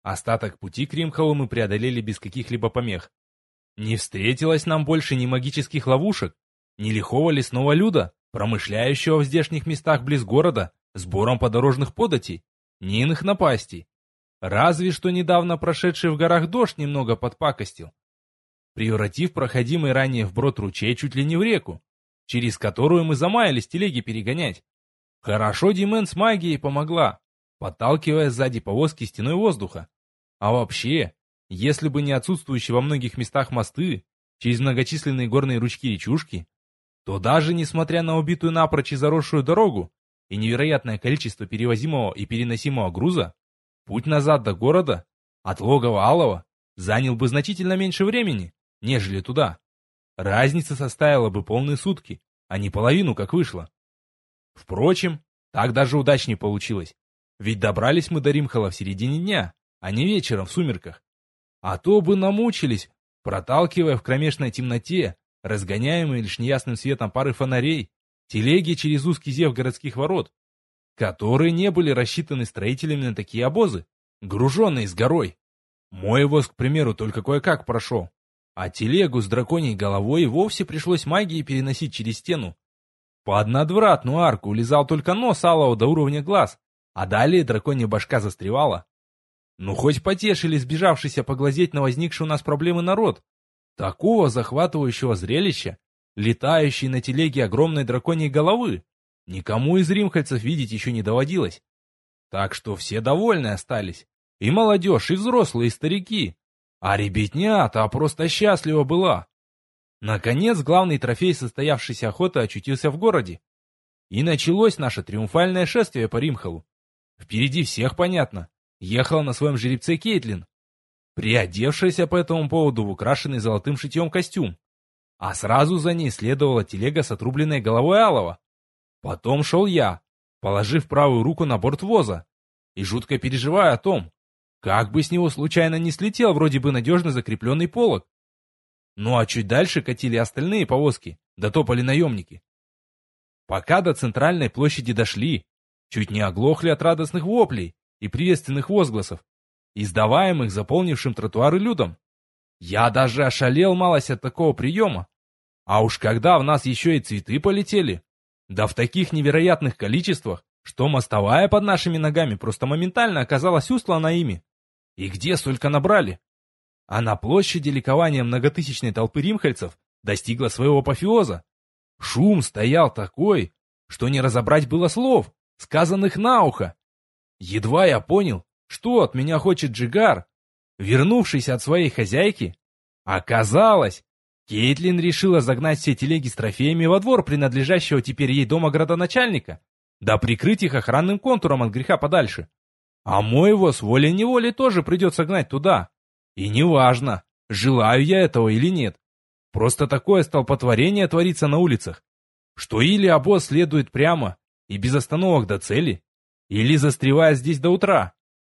Остаток пути к Римхалу мы преодолели без каких-либо помех. Не встретилось нам больше ни магических ловушек, ни лихого лесного люда, промышляющего в здешних местах близ города сбором подорожных податей, ни иных напастей. Разве что недавно прошедший в горах дождь немного подпакостил, превратив проходимый ранее вброд ручей чуть ли не в реку, через которую мы замаялись телеги перегонять. Хорошо Димен с магией помогла, подталкивая сзади повозки стеной воздуха. А вообще, если бы не отсутствующие во многих местах мосты через многочисленные горные ручки-речушки, то даже несмотря на убитую напрочь и заросшую дорогу и невероятное количество перевозимого и переносимого груза, путь назад до города от логова Алова занял бы значительно меньше времени, нежели туда. Разница составила бы полные сутки, а не половину, как вышло. Впрочем, так даже удачнее получилось, ведь добрались мы до Римхала в середине дня, а не вечером в сумерках. А то бы намучились, проталкивая в кромешной темноте, разгоняемые лишь неясным светом пары фонарей, телеги через узкий зев городских ворот, которые не были рассчитаны строителями на такие обозы, груженные с горой. Мой воз, к примеру, только кое-как прошел, а телегу с драконьей головой и вовсе пришлось магией переносить через стену. Под надвратную арку улезал только нос Алого до уровня глаз, а далее драконья башка застревала. Ну хоть потешили сбежавшийся поглазеть на возникшие у нас проблемы народ. Такого захватывающего зрелища, летающей на телеге огромной драконьей головы, никому из римхальцев видеть еще не доводилось. Так что все довольны остались. И молодежь, и взрослые, и старики. А ребятня-то просто счастлива была. Наконец, главный трофей состоявшейся охоты очутился в городе. И началось наше триумфальное шествие по Римхалу. Впереди всех, понятно, ехала на своем жеребце Кейтлин, приодевшаяся по этому поводу в украшенный золотым шитьем костюм. А сразу за ней следовала телега с отрубленной головой Алова. Потом шел я, положив правую руку на борт воза, и жутко переживая о том, как бы с него случайно не слетел вроде бы надежно закрепленный полог. Ну а чуть дальше катили остальные повозки, да топали наемники. Пока до центральной площади дошли, чуть не оглохли от радостных воплей и приветственных возгласов, издаваемых заполнившим тротуары людом. Я даже ошалел малость от такого приема. А уж когда в нас еще и цветы полетели, да в таких невероятных количествах, что мостовая под нашими ногами просто моментально оказалась устлана ими. И где столько набрали? А на площади ликование многотысячной толпы римхальцев достигло своего апофеоза. Шум стоял такой, что не разобрать было слов, сказанных на ухо. Едва я понял, что от меня хочет Джигар, вернувшись от своей хозяйки, оказалось, Кейтлин решила загнать все телеги с трофеями во двор принадлежащего теперь ей дома градоначальника, да прикрыть их охранным контуром от греха подальше. А мой воз волей-неволей тоже придется гнать туда. И неважно, желаю я этого или нет. Просто такое столпотворение творится на улицах, что или обоз следует прямо и без остановок до цели, или застревает здесь до утра.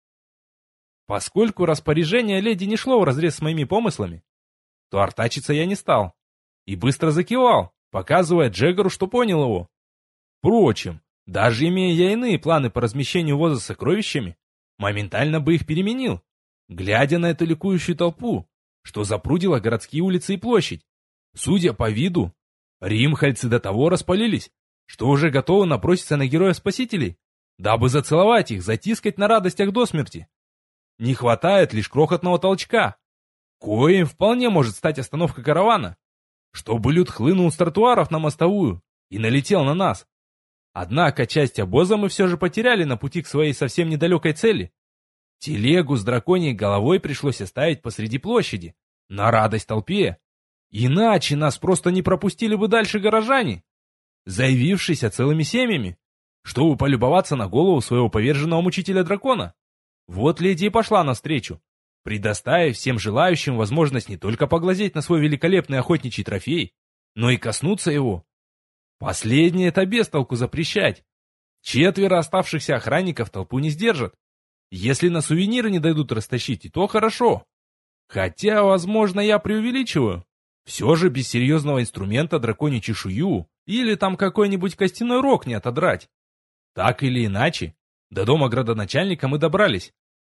Поскольку распоряжение леди не шло вразрез с моими помыслами, то артачиться я не стал и быстро закивал, показывая Джегору, что понял его. Впрочем, даже имея я иные планы по размещению воза с сокровищами, моментально бы их переменил, глядя на эту ликующую толпу, что запрудила городские улицы и площадь. Судя по виду, римхальцы до того распалились, что уже готовы наброситься на героев-спасителей, дабы зацеловать их, затискать на радостях до смерти. Не хватает лишь крохотного толчка, коим вполне может стать остановка каравана, чтобы люд хлынул с тротуаров на мостовую и налетел на нас. Однако часть обоза мы все же потеряли на пути к своей совсем недалекой цели. Телегу с драконьей головой пришлось оставить посреди площади, на радость толпе. Иначе нас просто не пропустили бы дальше горожане, заявившиеся целыми семьями, чтобы полюбоваться на голову своего поверженного мучителя дракона. Вот леди и пошла навстречу, предоставив всем желающим возможность не только поглазеть на свой великолепный охотничий трофей, но и коснуться его. Последнее это без толку запрещать. 4 оставшихся охранников толпу не сдержат. Если на сувениры не дадут растащить, и то хорошо. Хотя, возможно, я преувеличиваю. Все же без серьезного инструмента драконью чешую или там какой-нибудь костяной рог не отодрать. Так или иначе, до дома градоначальника мы добрались.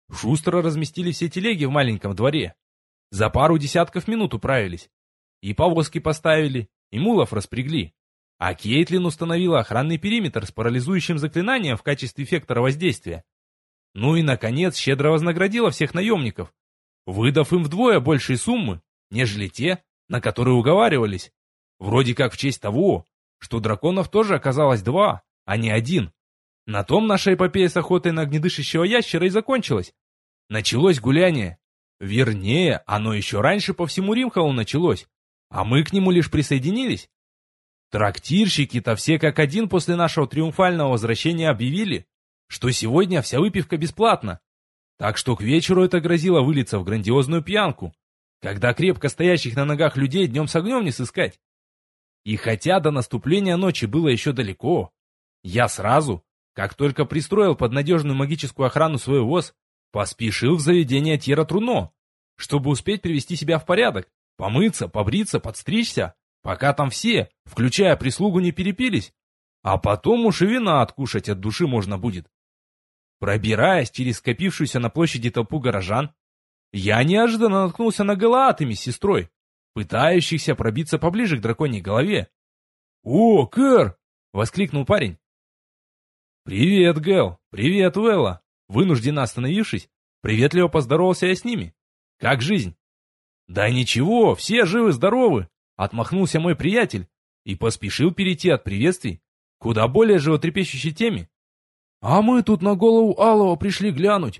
Шустро разместили все телеги в маленьком дворе. За пару десятков минут управились. И повозки поставили, и мулов распрягли. А Кейтлин установила охранный периметр с парализующим заклинанием в качестве эффектора воздействия. Ну и, наконец, щедро вознаградила всех наемников, выдав им вдвое большие суммы, нежели те, на которые уговаривались. Вроде как в честь того, что драконов тоже оказалось два, а не один. На том наша эпопея с охотой на огнедышащего ящера и закончилась. Началось гуляние. Вернее, оно еще раньше по всему Римхалу началось, а мы к нему лишь присоединились. Трактирщики-то все как один после нашего триумфального возвращения объявили, что сегодня вся выпивка бесплатна. Так что к вечеру это грозило вылиться в грандиозную пьянку, когда крепко стоящих на ногах людей днем с огнем не сыскать. И хотя до наступления ночи было еще далеко, я сразу, как только пристроил под надежную магическую охрану свой воз, поспешил в заведение Тьера Труно, чтобы успеть привести себя в порядок, помыться, побриться, подстричься, пока там все, включая прислугу, не перепились, а потом уж и вина откушать от души можно будет. Пробираясь через скопившуюся на площади толпу горожан, я неожиданно наткнулся на Галаатами с сестрой, пытающихся пробиться поближе к драконьей голове. «О, Кэр!» — воскликнул парень. «Привет, Гэл! Привет, Велла!» Вынужденно остановившись, приветливо поздоровался я с ними. «Как жизнь?» «Да ничего, все живы-здоровы!» — отмахнулся мой приятель и поспешил перейти от приветствий к куда более животрепещущей теме. «А мы тут на голову Алого пришли глянуть».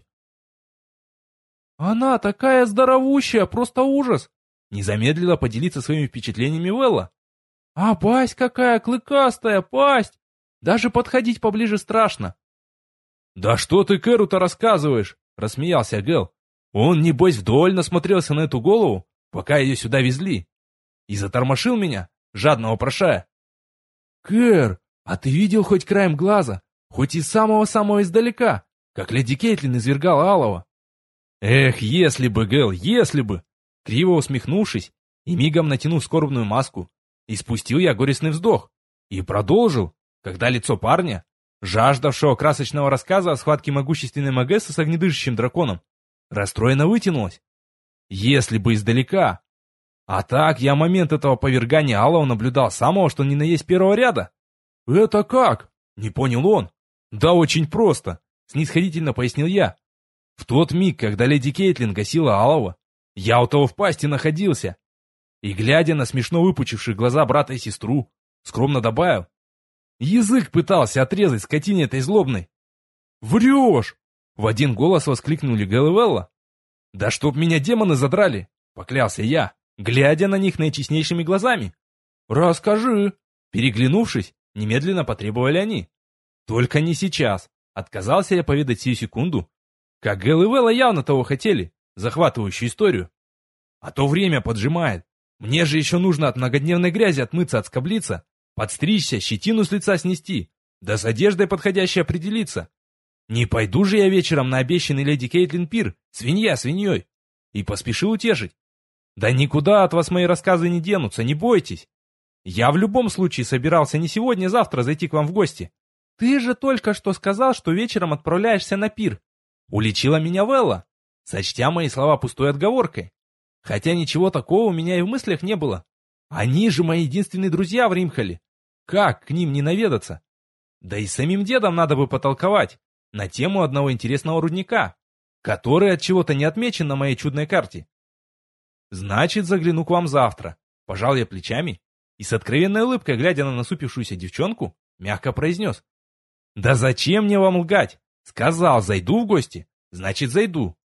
«Она такая здоровущая, просто ужас!» — не замедлила поделиться своими впечатлениями Велла. «А пасть какая клыкастая, пасть! Даже подходить поближе страшно». «Да что ты Кэру-то рассказываешь?» — рассмеялся Гэл. «Он, небось, вдоволь насмотрелся на эту голову, пока ее сюда везли, и затормошил меня, жадно вопрошая. «Кэр, а ты видел хоть краем глаза, хоть из самого-самого издалека, как леди Кейтлин извергала Алого?» «Эх, если бы, Гэл, если бы!» Криво усмехнувшись и мигом натянув скорбную маску, испустил я горестный вздох и продолжил, когда лицо парня, жаждавшего красочного рассказа о схватке могущественной Магессы с огнедышащим драконом, расстроенно вытянулось. Если бы издалека. А так я момент этого повергания Алого наблюдал с самого, что ни на есть первого ряда. «Это как?» — не понял он. «Да очень просто», — снисходительно пояснил я. В тот миг, когда леди Кейтлин гасила Алого, я у того в пасти находился. И, глядя на смешно выпучивших глаза брата и сестру, скромно добавил: «Язык пытался отрезать скотине этой злобной». «Врешь!» — в один голос воскликнули Гэл и Велла. «Да чтоб меня демоны задрали!» — поклялся я, глядя на них наичестнейшими глазами. «Расскажи!» — переглянувшись, немедленно потребовали они. «Только не сейчас!» — отказался я поведать сию секунду, как Гэл и Велла явно того хотели, захватывающую историю. А то время поджимает. Мне же еще нужно от многодневной грязи отмыться, отскоблиться, подстричься, щетину с лица снести, да с одеждой подходящей определиться. Не пойду же я вечером на обещанный леди Кейтлин пир, свинья свиньей. И поспешил утешить. Да никуда от вас мои рассказы не денутся, не бойтесь. Я в любом случае собирался не сегодня, а завтра зайти к вам в гости. Ты же только что сказал, что вечером отправляешься на пир. Уличила меня Велла, сочтя мои слова пустой отговоркой. Хотя ничего такого у меня и в мыслях не было. Они же мои единственные друзья в Римхале. Как к ним не наведаться? Да и с самим дедом надо бы потолковать на тему одного интересного рудника, который от чего-то не отмечен на моей чудной карте. Значит, загляну к вам завтра. Пожал я плечами и с откровенной улыбкой, глядя на насупившуюся девчонку, мягко произнес: «Да зачем мне вам лгать? Сказал, зайду в гости, значит, зайду».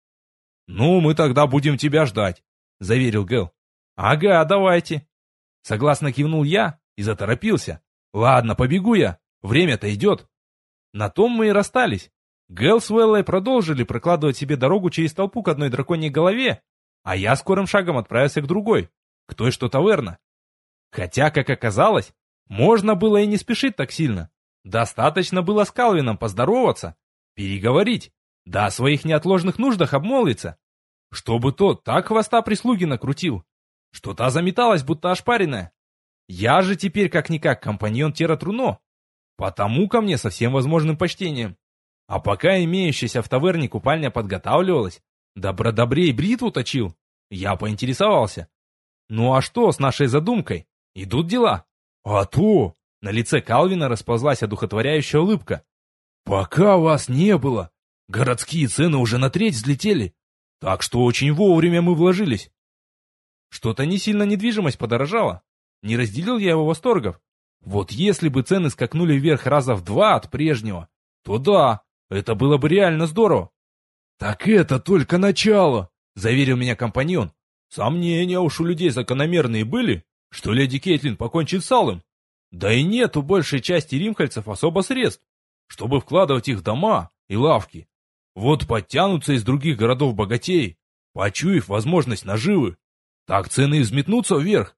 «Ну, мы тогда будем тебя ждать», — заверил Гэл. «Ага, давайте». Согласно кивнул я и заторопился. «Ладно, побегу я, время-то идет». На том мы и расстались. Гэл с Веллой продолжили прокладывать себе дорогу через толпу к одной драконьей голове, а я скорым шагом отправился к другой, к той, что таверна. Хотя, как оказалось, можно было и не спешить так сильно. Достаточно было с Калвином поздороваться, переговорить, да о своих неотложных нуждах обмолвиться, чтобы тот так хвоста прислуги накрутил, что та заметалась, будто ошпаренная. Я же теперь как-никак компаньон Тьера Труно, потому ко мне со всем возможным почтением. А пока имеющаяся в таверне купальня подготавливалась, добродобрей бритву точил, я поинтересовался. Ну а что с нашей задумкой? Идут дела? А то! На лице Калвина расползлась одухотворяющая улыбка. Пока вас не было, городские цены уже на треть взлетели, так что очень вовремя мы вложились. Что-то не сильно недвижимость подорожала. Не разделил я его восторгов. Вот если бы цены скакнули вверх раза в 2 от прежнего, то да, это было бы реально здорово. Так это только начало, заверил меня компаньон. Сомнения уж у людей закономерные были, что леди Кейтлин покончит с Алым. Да и нет у большей части римхальцев особо средств, чтобы вкладывать их в дома и лавки. Вот подтянутся из других городов богатеи, почуяв возможность наживы. Так цены и взметнутся вверх.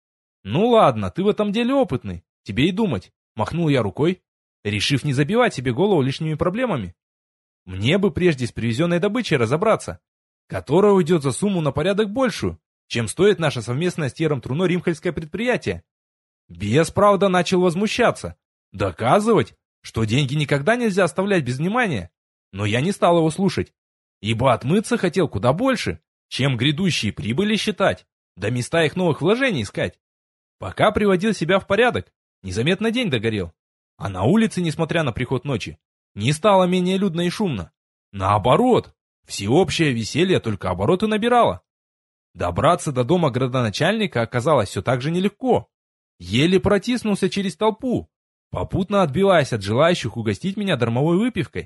Ну ладно, ты в этом деле опытный, тебе и думать. Махнул я рукой, решив не забивать себе голову лишними проблемами. Мне бы прежде с привезенной добычей разобраться, которая уйдет за сумму на порядок большую, чем стоит наше совместное с Тьером Труно римхальское предприятие. Бес, правда, начал возмущаться, доказывать, что деньги никогда нельзя оставлять без внимания. Но я не стал его слушать, ибо отмыться хотел куда больше, чем грядущие прибыли считать, да места их новых вложений искать. Пока приводил себя в порядок, незаметно день догорел. А на улице, несмотря на приход ночи, не стало менее людно и шумно. Наоборот, всеобщее веселье только обороты набирало. Добраться до дома градоначальника оказалось все так же нелегко. Еле протиснулся через толпу, попутно отбиваясь от желающих угостить меня дармовой выпивкой.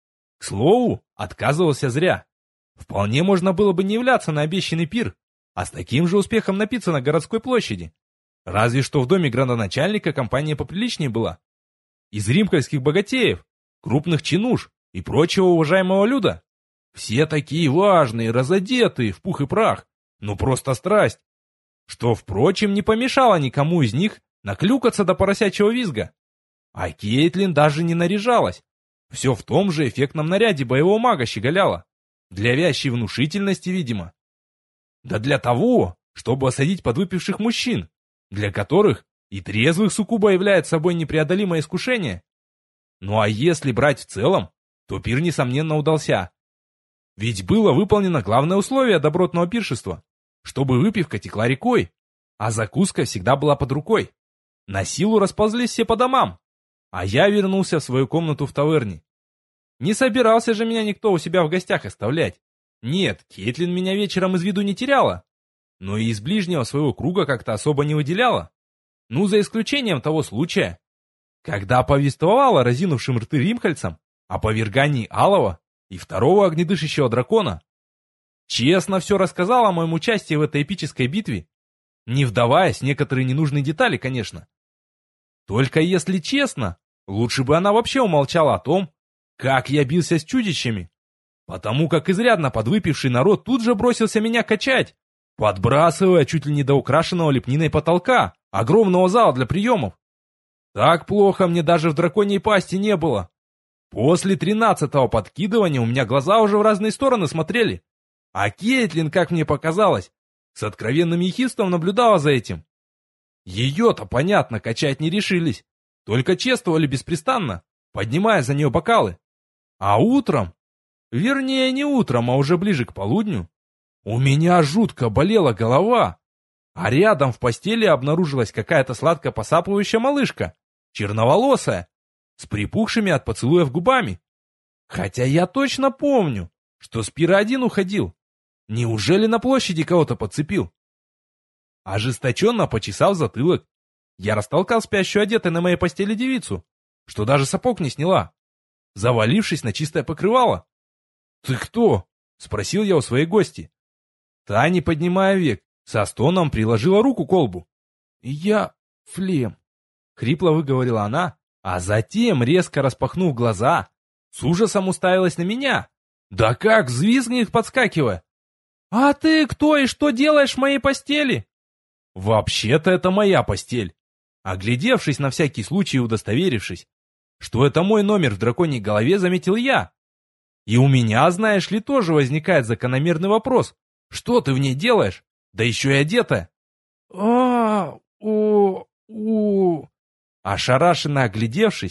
К слову, отказывался зря. Вполне можно было бы не являться на обещанный пир, а с таким же успехом напиться на городской площади. Разве что в доме градоначальника компания поприличнее была. Из римкальских богатеев, крупных чинуш и прочего уважаемого люда. Все такие важные, разодетые, в пух и прах. Ну просто страсть. Что, впрочем, не помешало никому из них наклюкаться до поросячьего визга. А Кейтлин даже не наряжалась. Все в том же эффектном наряде боевого мага щеголяла. Для вящей внушительности, видимо. Да для того, чтобы осадить подвыпивших мужчин, для которых и трезвых суккуба является собой непреодолимое искушение. Ну а если брать в целом, то пир, несомненно, удался. Ведь было выполнено главное условие добротного пиршества, чтобы выпивка текла рекой, а закуска всегда была под рукой. На силу расползлись все по домам, а я вернулся в свою комнату в таверне. Не собирался же меня никто у себя в гостях оставлять. Нет, Кейтлин меня вечером из виду не теряла, но и из ближнего своего круга как-то особо не выделяла. Ну, за исключением того случая, когда повествовала разинувшим рты римхальцам о повергании Алого и второго огнедышащего дракона. Честно все рассказала о моем участии в этой эпической битве, не вдаваясь в некоторые ненужные детали, конечно. Только если честно, лучше бы она вообще умолчала о том, как я бился с чудищами, потому как изрядно подвыпивший народ тут же бросился меня качать, подбрасывая чуть ли не до украшенного лепниной потолка огромного зала для приемов. Так плохо мне даже в драконьей пасти не было. После 13-го подкидывания у меня глаза уже в разные стороны смотрели, а Кейтлин, как мне показалось, с откровенным ехидством наблюдала за этим. Ее-то, понятно, качать не решились, только чествовали беспрестанно, поднимая за нее бокалы. А утром, вернее не утром, а уже ближе к полудню, у меня жутко болела голова, а рядом в постели обнаружилась какая-то сладко посапывающая малышка, черноволосая, с припухшими от поцелуев губами. Хотя я точно помню, что с пира один уходил. Неужели на площади кого-то подцепил? Ожесточенно почесав затылок, я растолкал спящую одетой на моей постели девицу, что даже сапог не сняла, завалившись на чистое покрывало. «Ты кто?» — спросил я у своей гости. Та, не поднимая век, со стоном приложила руку к колбу. «Я Флем», — хрипло выговорила она, а затем, резко распахнув глаза, с ужасом уставилась на меня. Да как взвизгнет, подскакивая. «А ты кто и что делаешь в моей постели?» «Вообще-то это моя постель». Оглядевшись на всякий случай и удостоверившись, что это мой номер в драконьей голове, заметил я. И у меня, знаешь ли, тоже возникает закономерный вопрос. Что ты в ней делаешь? Да еще и одетая. Ошарашенно оглядевшись,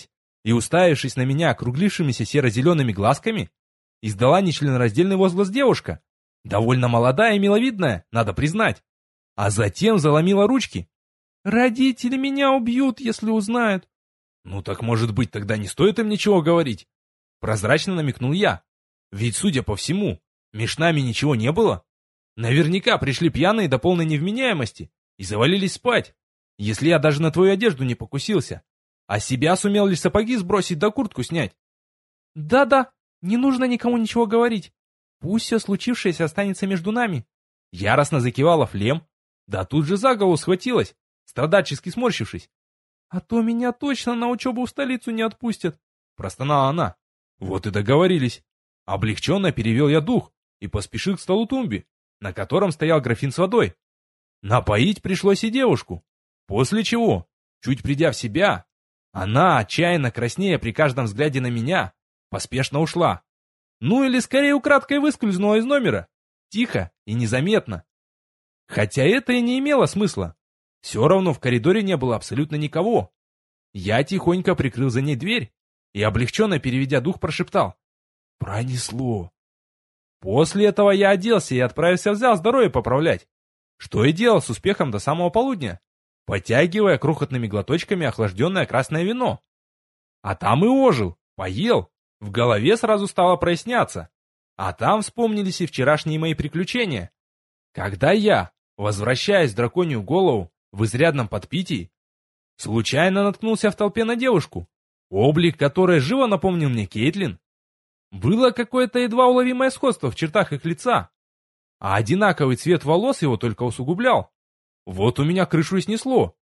и, уставившись на меня округлившимися серо-зелеными глазками, издала нечленораздельный возглас девушка, довольно молодая и миловидная, надо признать, а затем заломила ручки. «Родители меня убьют, если узнают». «Ну так, может быть, тогда не стоит им ничего говорить?» Прозрачно намекнул я. «Ведь, судя по всему, меж нами ничего не было. Наверняка пришли пьяные до полной невменяемости и завалились спать, если я даже на твою одежду не покусился, а себя сумел лишь сапоги сбросить да куртку снять». «Да-да, не нужно никому ничего говорить. Пусть все случившееся останется между нами». Яростно закивала Флем, да тут же за голову схватилась, страдальчески сморщившись. «А то меня точно на учебу в столицу не отпустят», — простонала она. Вот и договорились. Облегченно перевел я дух и поспешил к столу тумбе, на котором стоял графин с водой. Напоить пришлось и девушку. После чего, чуть придя в себя, она, отчаянно краснея при каждом взгляде на меня, поспешно ушла. Ну или скорее украдкой выскользнула из номера. Тихо и незаметно. Хотя это и не имело смысла. Все равно в коридоре не было абсолютно никого. Я тихонько прикрыл за ней дверь и, облегченно переведя дух, прошептал: «Пронесло». После этого я оделся и отправился в зал здоровье поправлять, что и делал с успехом до самого полудня, подтягивая крохотными глоточками охлажденное красное вино. А там и ожил, поел, в голове сразу стало проясняться, а там вспомнились и вчерашние мои приключения. Когда я, возвращаясь в драконью голову в изрядном подпитии, случайно наткнулся в толпе на девушку, облик которой живо напомнил мне Кейтлин. Было какое-то едва уловимое сходство в чертах их лица, а одинаковый цвет волос его только усугублял. Вот у меня крышу и снесло.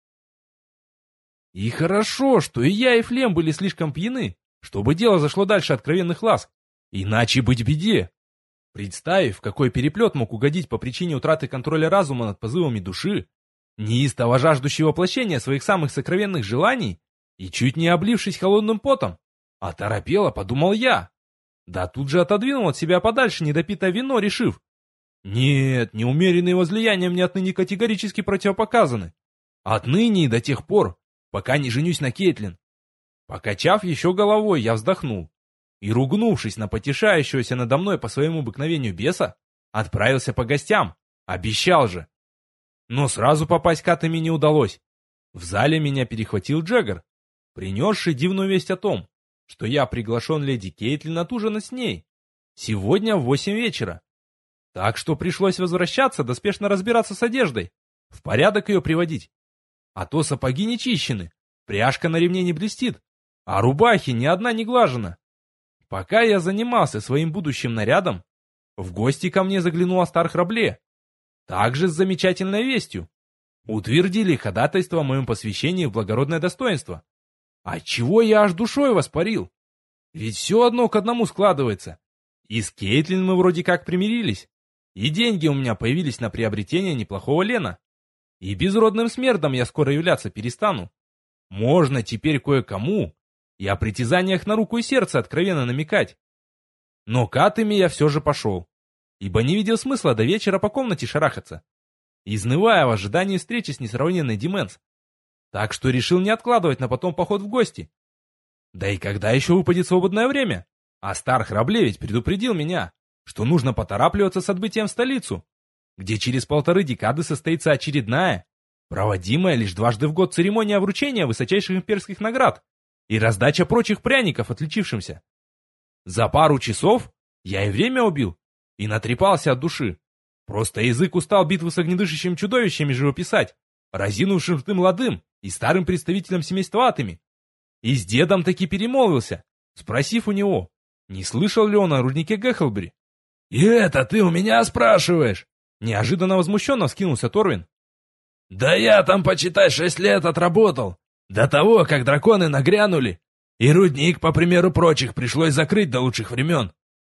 И хорошо, что и я, и Флем были слишком пьяны, чтобы дело зашло дальше откровенных ласк, иначе быть беде. Представив, какой переплет мог угодить по причине утраты контроля разума над позывами души, неистово жаждущей воплощения своих самых сокровенных желаний, и чуть не облившись холодным потом, оторопело, подумал я. Да тут же отодвинул от себя подальше недопитое вино, решив: нет, неумеренные возлияния мне отныне категорически противопоказаны. Отныне и до тех пор, пока не женюсь на Кейтлин. Покачав еще головой, я вздохнул и, ругнувшись на потешающегося надо мной по своему обыкновению беса, отправился по гостям, обещал же. Но сразу попасть к Атоме не удалось. В зале меня перехватил Джаггер, принесший дивную весть о том, что я приглашен леди Кейтлин отужинать с ней сегодня в 8 вечера. Так что пришлось возвращаться, да спешно разбираться с одеждой, в порядок ее приводить. А то сапоги не чищены, пряжка на ремне не блестит, а рубахи ни одна не глажена. Пока я занимался своим будущим нарядом, в гости ко мне заглянула Стар-Храбле, также с замечательной вестью. Утвердили ходатайство о моем посвящении в благородное достоинство. Отчего я аж душой воспарил? Ведь все одно к одному складывается. И с Кейтлин мы вроде как примирились. И деньги у меня появились на приобретение неплохого лена. И безродным смердом я скоро являться перестану. Можно теперь кое-кому и о притязаниях на руку и сердце откровенно намекать. Но к Атоме я все же пошел, ибо не видел смысла до вечера по комнате шарахаться, изнывая в ожидании встречи с несравненной Дименс. Так что решил не откладывать на потом поход в гости. Да и когда еще выпадет свободное время? А Стар-Храбле ведь предупредил меня, что нужно поторапливаться с отбытием в столицу, где через 1,5 декады состоится очередная, проводимая лишь дважды в год церемония вручения высочайших имперских наград и раздача прочих пряников отличившимся. За пару часов я и время убил, и натрепался от души. Просто язык устал битву с огнедышащими чудовищами живописать, разинувшим рты молодым и старым представителем семейства Атоми. И с дедом таки перемолвился, спросив у него, не слышал ли он о руднике Гэхлбери. «И это ты у меня спрашиваешь?» Неожиданно возмущенно вскинулся Торвин. «Да я там, почитай, 6 лет отработал, до того, как драконы нагрянули, и рудник, по примеру прочих, пришлось закрыть до лучших времен».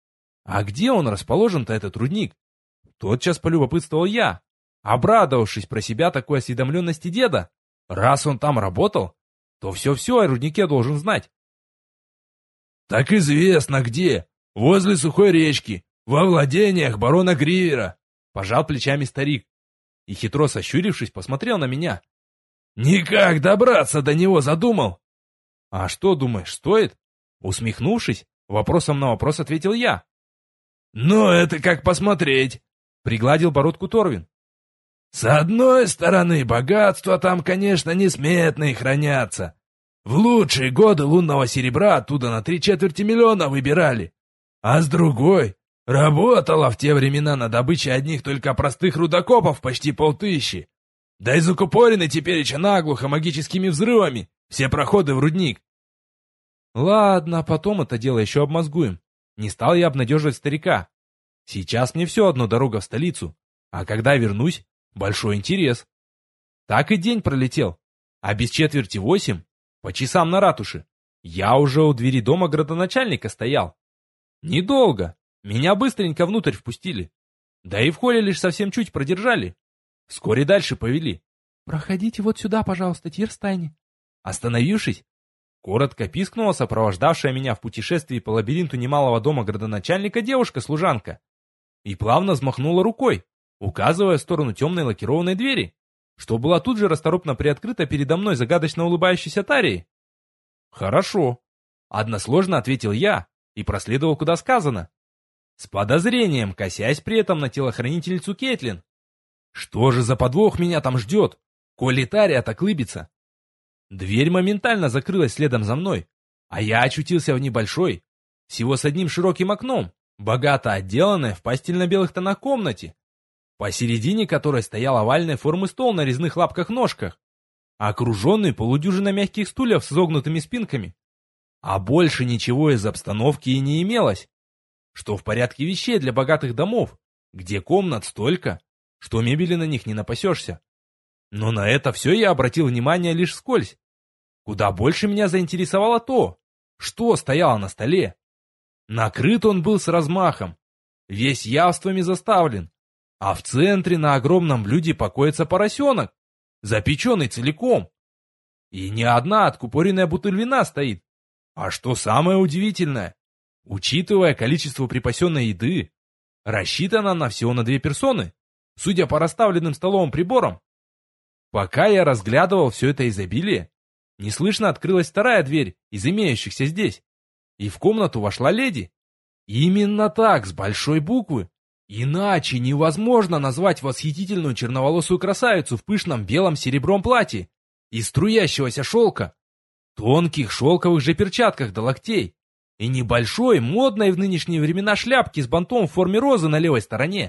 «А где он расположен-то, этот рудник?» Тотчас полюбопытствовал я, обрадовавшись про себя такой осведомленности деда. Раз он там работал, то все-все о руднике должен знать. «Так известно где, возле сухой речки, во владениях барона Гривера», пожал плечами старик и, хитро сощурившись, посмотрел на меня. «Никак добраться до него задумал?» А что думаешь, стоит? Усмехнувшись, вопросом на вопрос ответил я. «Ну, это как посмотреть», — пригладил бородку Торвин. «С одной стороны, богатства там, конечно, несметные хранятся. В лучшие годы лунного серебра оттуда на 3/4 миллиона выбирали. А с другой, работало в те времена на добыче одних только простых рудокопов почти 500. Да и закупорены теперь наглухо магическими взрывами все проходы в рудник». Ладно, потом это дело еще обмозгуем. Не стал я обнадеживать старика. Сейчас мне все одно дорога в столицу. А когда вернусь, большой интерес. Так и день пролетел. А без 7:45, по часам на ратуше, я уже у двери дома градоначальника стоял. Недолго. Меня быстренько внутрь впустили. Да и в холле лишь совсем чуть продержали. Вскоре дальше повели. «Проходите вот сюда, пожалуйста, Тирстайне». Остановившись, коротко пискнула сопровождавшая меня в путешествии по лабиринту немалого дома градоначальника девушка-служанка и плавно взмахнула рукой, указывая в сторону темной лакированной двери, что была тут же расторопно приоткрыта передо мной загадочно улыбающейся Тарией. «Хорошо», — односложно ответил я и проследовал, куда сказано, с подозрением косясь при этом на телохранительницу Кейтлин. Что же за подвох меня там ждет, коли Тария так лыбится? Дверь моментально закрылась следом за мной, а я очутился в небольшой, всего с одним широким окном, богато отделанной в пастельно-белых тонах комнате, посередине которой стоял овальной формы стол на резных лапках-ножках, окруженный полудюжиной мягких стульев с изогнутыми спинками. А больше ничего из обстановки и не имелось, что в порядке вещей для богатых домов, где комнат столько, что мебели на них не напасешься. Но на это все я обратил внимание лишь вскользь. Куда больше меня заинтересовало то, что стояло на столе. Накрыт он был с размахом, весь явствами заставлен, а в центре на огромном блюде покоится поросенок, запеченный целиком. И не одна откупоренная бутыль вина стоит. А что самое удивительное, учитывая количество припасенной еды, рассчитана она всего на 2 персоны, судя по расставленным столовым приборам. Пока я разглядывал все это изобилие, неслышно открылась вторая дверь из имеющихся здесь, и в комнату вошла леди. Именно так, с большой буквы. Иначе невозможно назвать восхитительную черноволосую красавицу в пышном белом серебром платье из струящегося шелка, тонких шелковых же перчатках до локтей и небольшой, модной в нынешние времена шляпки с бантом в форме розы на левой стороне.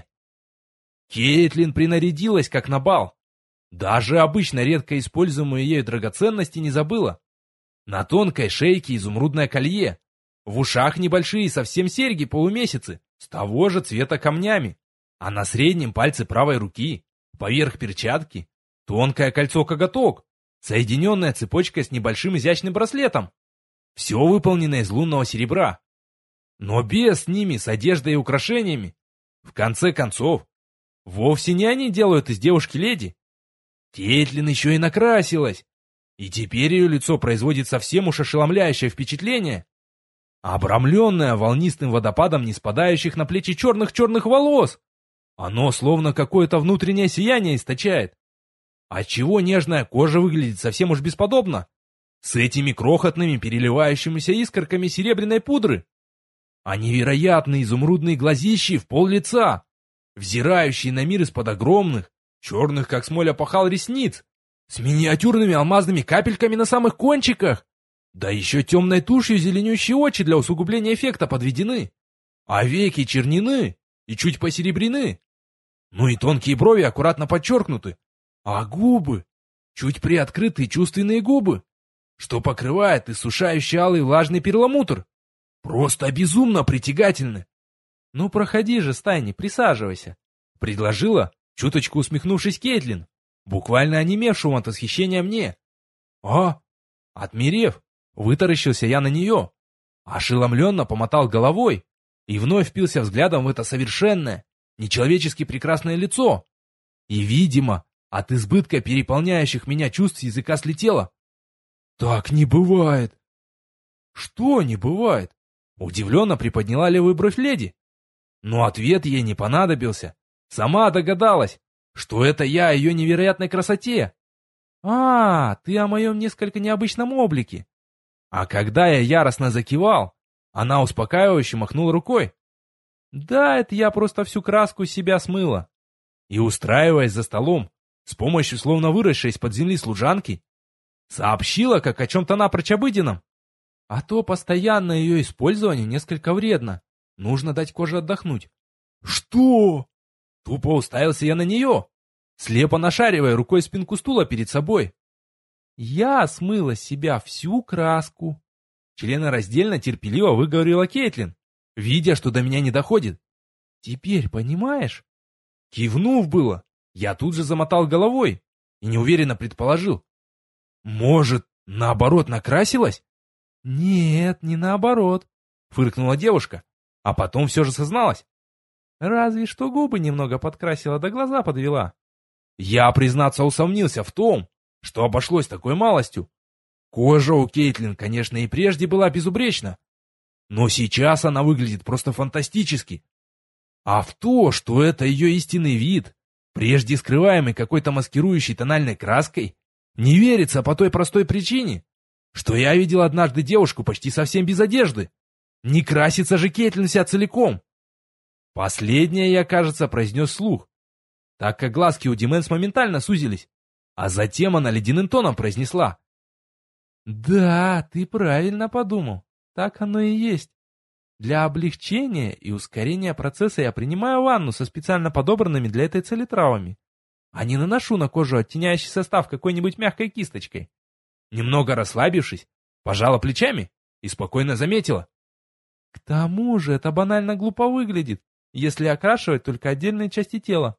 Кейтлин принарядилась как на бал. Даже обычно редко используемые ею драгоценности не забыла. На тонкой шейке изумрудное колье, в ушах небольшие совсем серьги-полумесяцы с того же цвета камнями, а на среднем пальце правой руки, поверх перчатки, тонкое кольцо-коготок, соединенное цепочкой с небольшим изящным браслетом. Все выполнено из лунного серебра. Но без с ними, с одеждой и украшениями. В конце концов, вовсе не они делают из девушки леди. Кейтлин еще и накрасилась, и теперь ее лицо производит совсем уж ошеломляющее впечатление, обрамленное волнистым водопадом не спадающих на плечи черных-черных волос. Оно словно какое-то внутреннее сияние источает, отчего нежная кожа выглядит совсем уж бесподобно, с этими крохотными переливающимися искорками серебряной пудры, а невероятные изумрудные глазищи в пол лица, взирающие на мир из-под огромных, черных как смоль опахал ресниц, с миниатюрными алмазными капельками на самых кончиках, да еще темной тушью зеленющие очи для усугубления эффекта подведены, а веки чернены и чуть посеребрены, ну и тонкие брови аккуратно подчеркнуты, а губы, чуть приоткрытые чувственные губы, что покрывает иссушающий алый влажный перламутр, просто безумно притягательны. «Ну проходи же, Стайни, присаживайся», — предложила, чуточку усмехнувшись Кейтлин, буквально онемевшему от восхищения мне. «А?» Отмерев, вытаращился я на нее, ошеломленно помотал головой и вновь впился взглядом в это совершенное, нечеловечески прекрасное лицо. И, видимо, от избытка переполняющих меня чувств языка слетело. «Так не бывает!» «Что не бывает?» Удивленно приподняла левую бровь леди. Но ответ ей не понадобился. Сама догадалась, что это я о ее невероятной красоте. «А, ты о моем несколько необычном облике». А когда я яростно закивал, она успокаивающе махнула рукой. Да, это я просто всю краску с себя смыла. И, устраиваясь за столом, с помощью словно выросшей из-под земли служанки, сообщила, как о чем-то напрочь обыденном. А то постоянное ее использование несколько вредно. Нужно дать коже отдохнуть. Что? Тупо уставился я на нее, слепо нашаривая рукой спинку стула перед собой. Я смыла с себя всю краску. Членораздельно терпеливо выговорила Кейтлин, видя, что до меня не доходит. Теперь понимаешь? Кивнув было, я тут же замотал головой и неуверенно предположил. Может, наоборот накрасилась? Нет, не наоборот, фыркнула девушка, а потом все же созналась. Разве что губы немного подкрасила, да глаза подвела. Я, признаться, усомнился в том, что обошлось такой малостью. Кожа у Кейтлин, конечно, и прежде была безупречна, но сейчас она выглядит просто фантастически. А в то, что это ее истинный вид, прежде скрываемый какой-то маскирующей тональной краской, не верится по той простой причине, что я видел однажды девушку почти совсем без одежды. Не красится же Кейтлин вся целиком. Последнее я, кажется, произнес вслух, так как глазки у Дименс моментально сузились, а затем она ледяным тоном произнесла. «Да, ты правильно подумал, так оно и есть. Для облегчения и ускорения процесса я принимаю ванну со специально подобранными для этой цели травами, а не наношу на кожу оттеняющий состав какой-нибудь мягкой кисточкой». Немного расслабившись, пожала плечами и спокойно заметила. «К тому же это банально глупо выглядит, если окрашивать только отдельные части тела».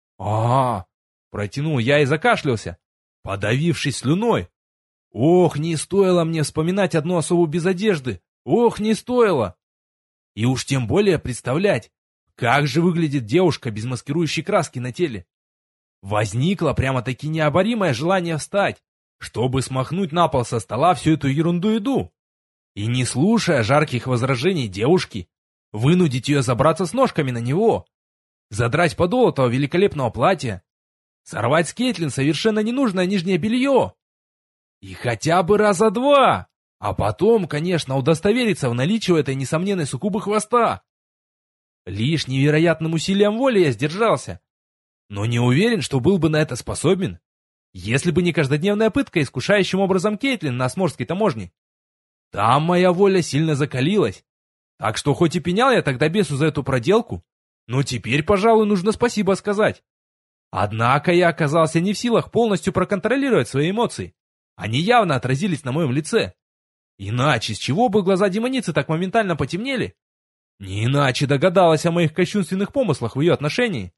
Протянул я и закашлялся, подавившись слюной. Ох, не стоило мне вспоминать одну особу без одежды. Ох, не стоило. И уж тем более представлять, как же выглядит девушка без маскирующей краски на теле. Возникло прямо-таки необоримое желание встать, чтобы смахнуть на пол со стола всю эту ерунду-еду. И не слушая жарких возражений девушки, вынудить ее забраться с ножками на него, задрать подол этого великолепного платья, сорвать с Кейтлин совершенно ненужное нижнее белье. И хотя бы раза два, а потом, конечно, удостовериться в наличии этой несомненной суккубы хвоста. Лишь невероятным усилием воли я сдержался, но не уверен, что был бы на это способен, если бы не каждодневная пытка искушающим образом Кейтлин на Осморской таможне. Там моя воля сильно закалилась, так что хоть и пенял я тогда бесу за эту проделку, но теперь, пожалуй, нужно спасибо сказать. Однако я оказался не в силах полностью проконтролировать свои эмоции. Они явно отразились на моем лице. Иначе с чего бы глаза демоницы так моментально потемнели? Не иначе догадалась о моих кощунственных помыслах в ее отношении.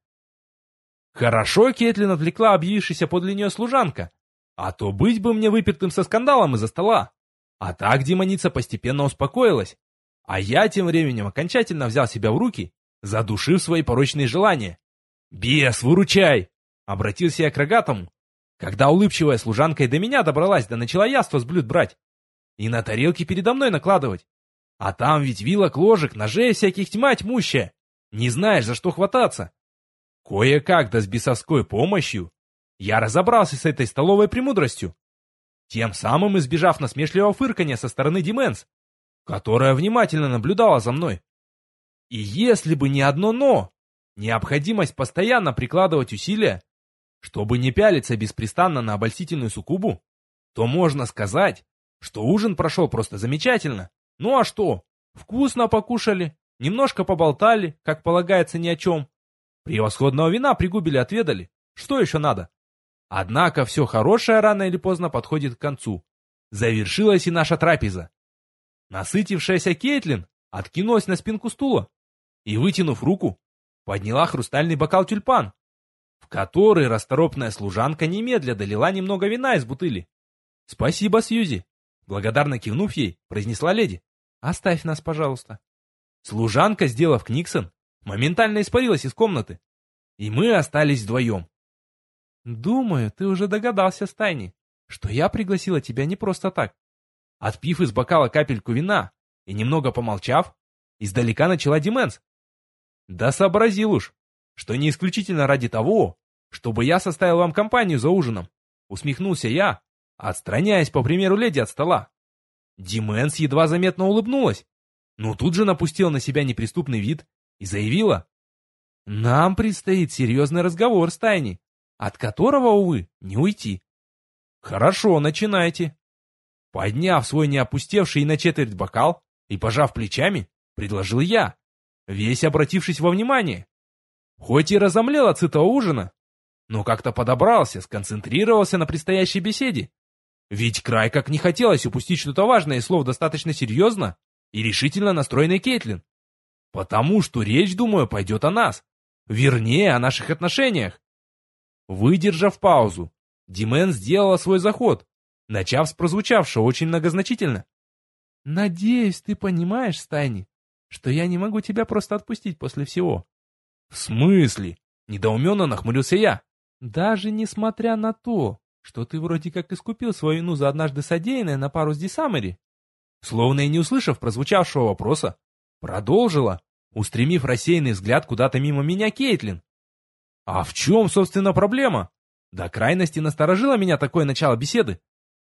Хорошо Кейтлин отвлекла объявившаяся подле нее служанка, а то быть бы мне выпертым со скандалом из-за стола. А так демоница постепенно успокоилась, а я тем временем окончательно взял себя в руки, задушив свои порочные желания. «Бес, выручай!» — обратился я к рогатому, когда улыбчивая служанка и до меня добралась, да начала яство с блюд брать и на тарелки передо мной накладывать. А там ведь вилок, ложек, ножей всяких тьма тьмущая. Не знаешь, за что хвататься. Кое-как, да с бесовской помощью, я разобрался с этой столовой премудростью, тем самым избежав насмешливого фырканья со стороны Дименс, которая внимательно наблюдала за мной. И если бы не одно «но», необходимость постоянно прикладывать усилия, чтобы не пялиться беспрестанно на обольстительную суккубу, то можно сказать, что ужин прошел просто замечательно. Ну а что? Вкусно покушали, немножко поболтали, как полагается ни о чем. Превосходного вина пригубили, отведали. Что еще надо? Однако все хорошее рано или поздно подходит к концу. Завершилась и наша трапеза. Насытившаяся Кейтлин откинулась на спинку стула и, вытянув руку, подняла хрустальный бокал тюльпан, в который расторопная служанка немедля долила немного вина из бутыли. «Спасибо, Сьюзи!» Благодарно кивнув ей, произнесла леди. «Оставь нас, пожалуйста». Служанка, сделав книксон, моментально испарилась из комнаты, и мы остались вдвоем. «Думаю, ты уже догадался, Стайни, что я пригласила тебя не просто так». Отпив из бокала капельку вина и немного помолчав, издалека начала Дименс. «Да сообразил уж, что не исключительно ради того, чтобы я составил вам компанию за ужином», усмехнулся я, отстраняясь по примеру леди от стола. Дименс едва заметно улыбнулась, но тут же напустила на себя неприступный вид и заявила: «Нам предстоит серьезный разговор с Тайни, от которого, увы, не уйти». «Хорошо, начинайте». Подняв свой неопустевший на четверть бокал и пожав плечами, предложил я, весь обратившись во внимание. Хоть и разомлел от сытого ужина, но как-то подобрался, сконцентрировался на предстоящей беседе. Ведь край как не хотелось упустить что-то важное из слов достаточно серьезно и решительно настроенной Кейтлин. Потому что речь, думаю, пойдет о нас. Вернее, о наших отношениях. Выдержав паузу, Димен сделала свой заход, начав с прозвучавшего очень многозначительно. «Надеюсь, ты понимаешь, Стайни, что я не могу тебя просто отпустить после всего». «В смысле?» — недоуменно нахмурился я. «Даже несмотря на то, что ты вроде как искупил свою вину за однажды содеянное на пару с Дисамери». Словно и не услышав прозвучавшего вопроса, продолжила, устремив рассеянный взгляд куда-то мимо меня Кейтлин. «А в чем, собственно, проблема? До крайности насторожило меня такое начало беседы».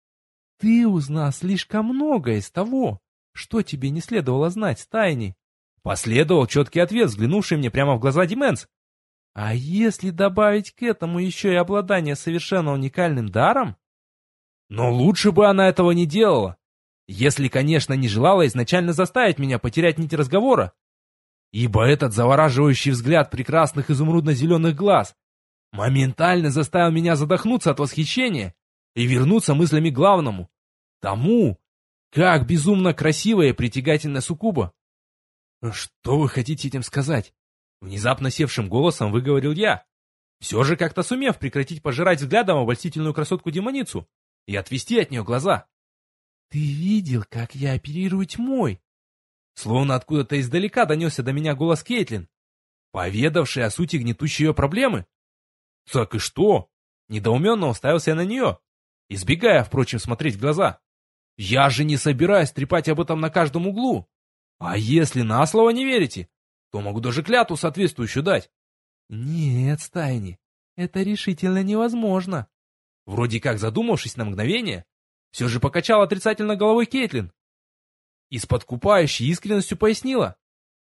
«Ты узнал слишком много из того, что тебе не следовало знать, Стайни». Последовал четкий ответ, взглянувший мне прямо в глаза Дименс. «А если добавить к этому еще и обладание совершенно уникальным даром?» Но лучше бы она этого не делала, если, конечно, не желала изначально заставить меня потерять нить разговора. Ибо этот завораживающий взгляд прекрасных изумрудно-зеленых глаз моментально заставил меня задохнуться от восхищения и вернуться мыслями к главному, тому, как безумно красивая и притягательная суккуба. «Что вы хотите этим сказать?» Внезапно севшим голосом выговорил я, все же как-то сумев прекратить пожирать взглядом обольстительную красотку-демоницу и отвести от нее глаза. «Ты видел, как я оперирую тьмой?» Словно откуда-то издалека донесся до меня голос Кейтлин, поведавший о сути гнетущей ее проблемы. «Так и что?» Недоуменно уставился я на нее, избегая, впрочем, смотреть в глаза. «Я же не собираюсь трепать об этом на каждом углу. А если на слово не верите, то могу даже клятву соответствующую дать». «Нет, Стайни, это решительно невозможно». Вроде как задумавшись на мгновение, все же покачал отрицательно головой Кейтлин и с подкупающей искренностью пояснила: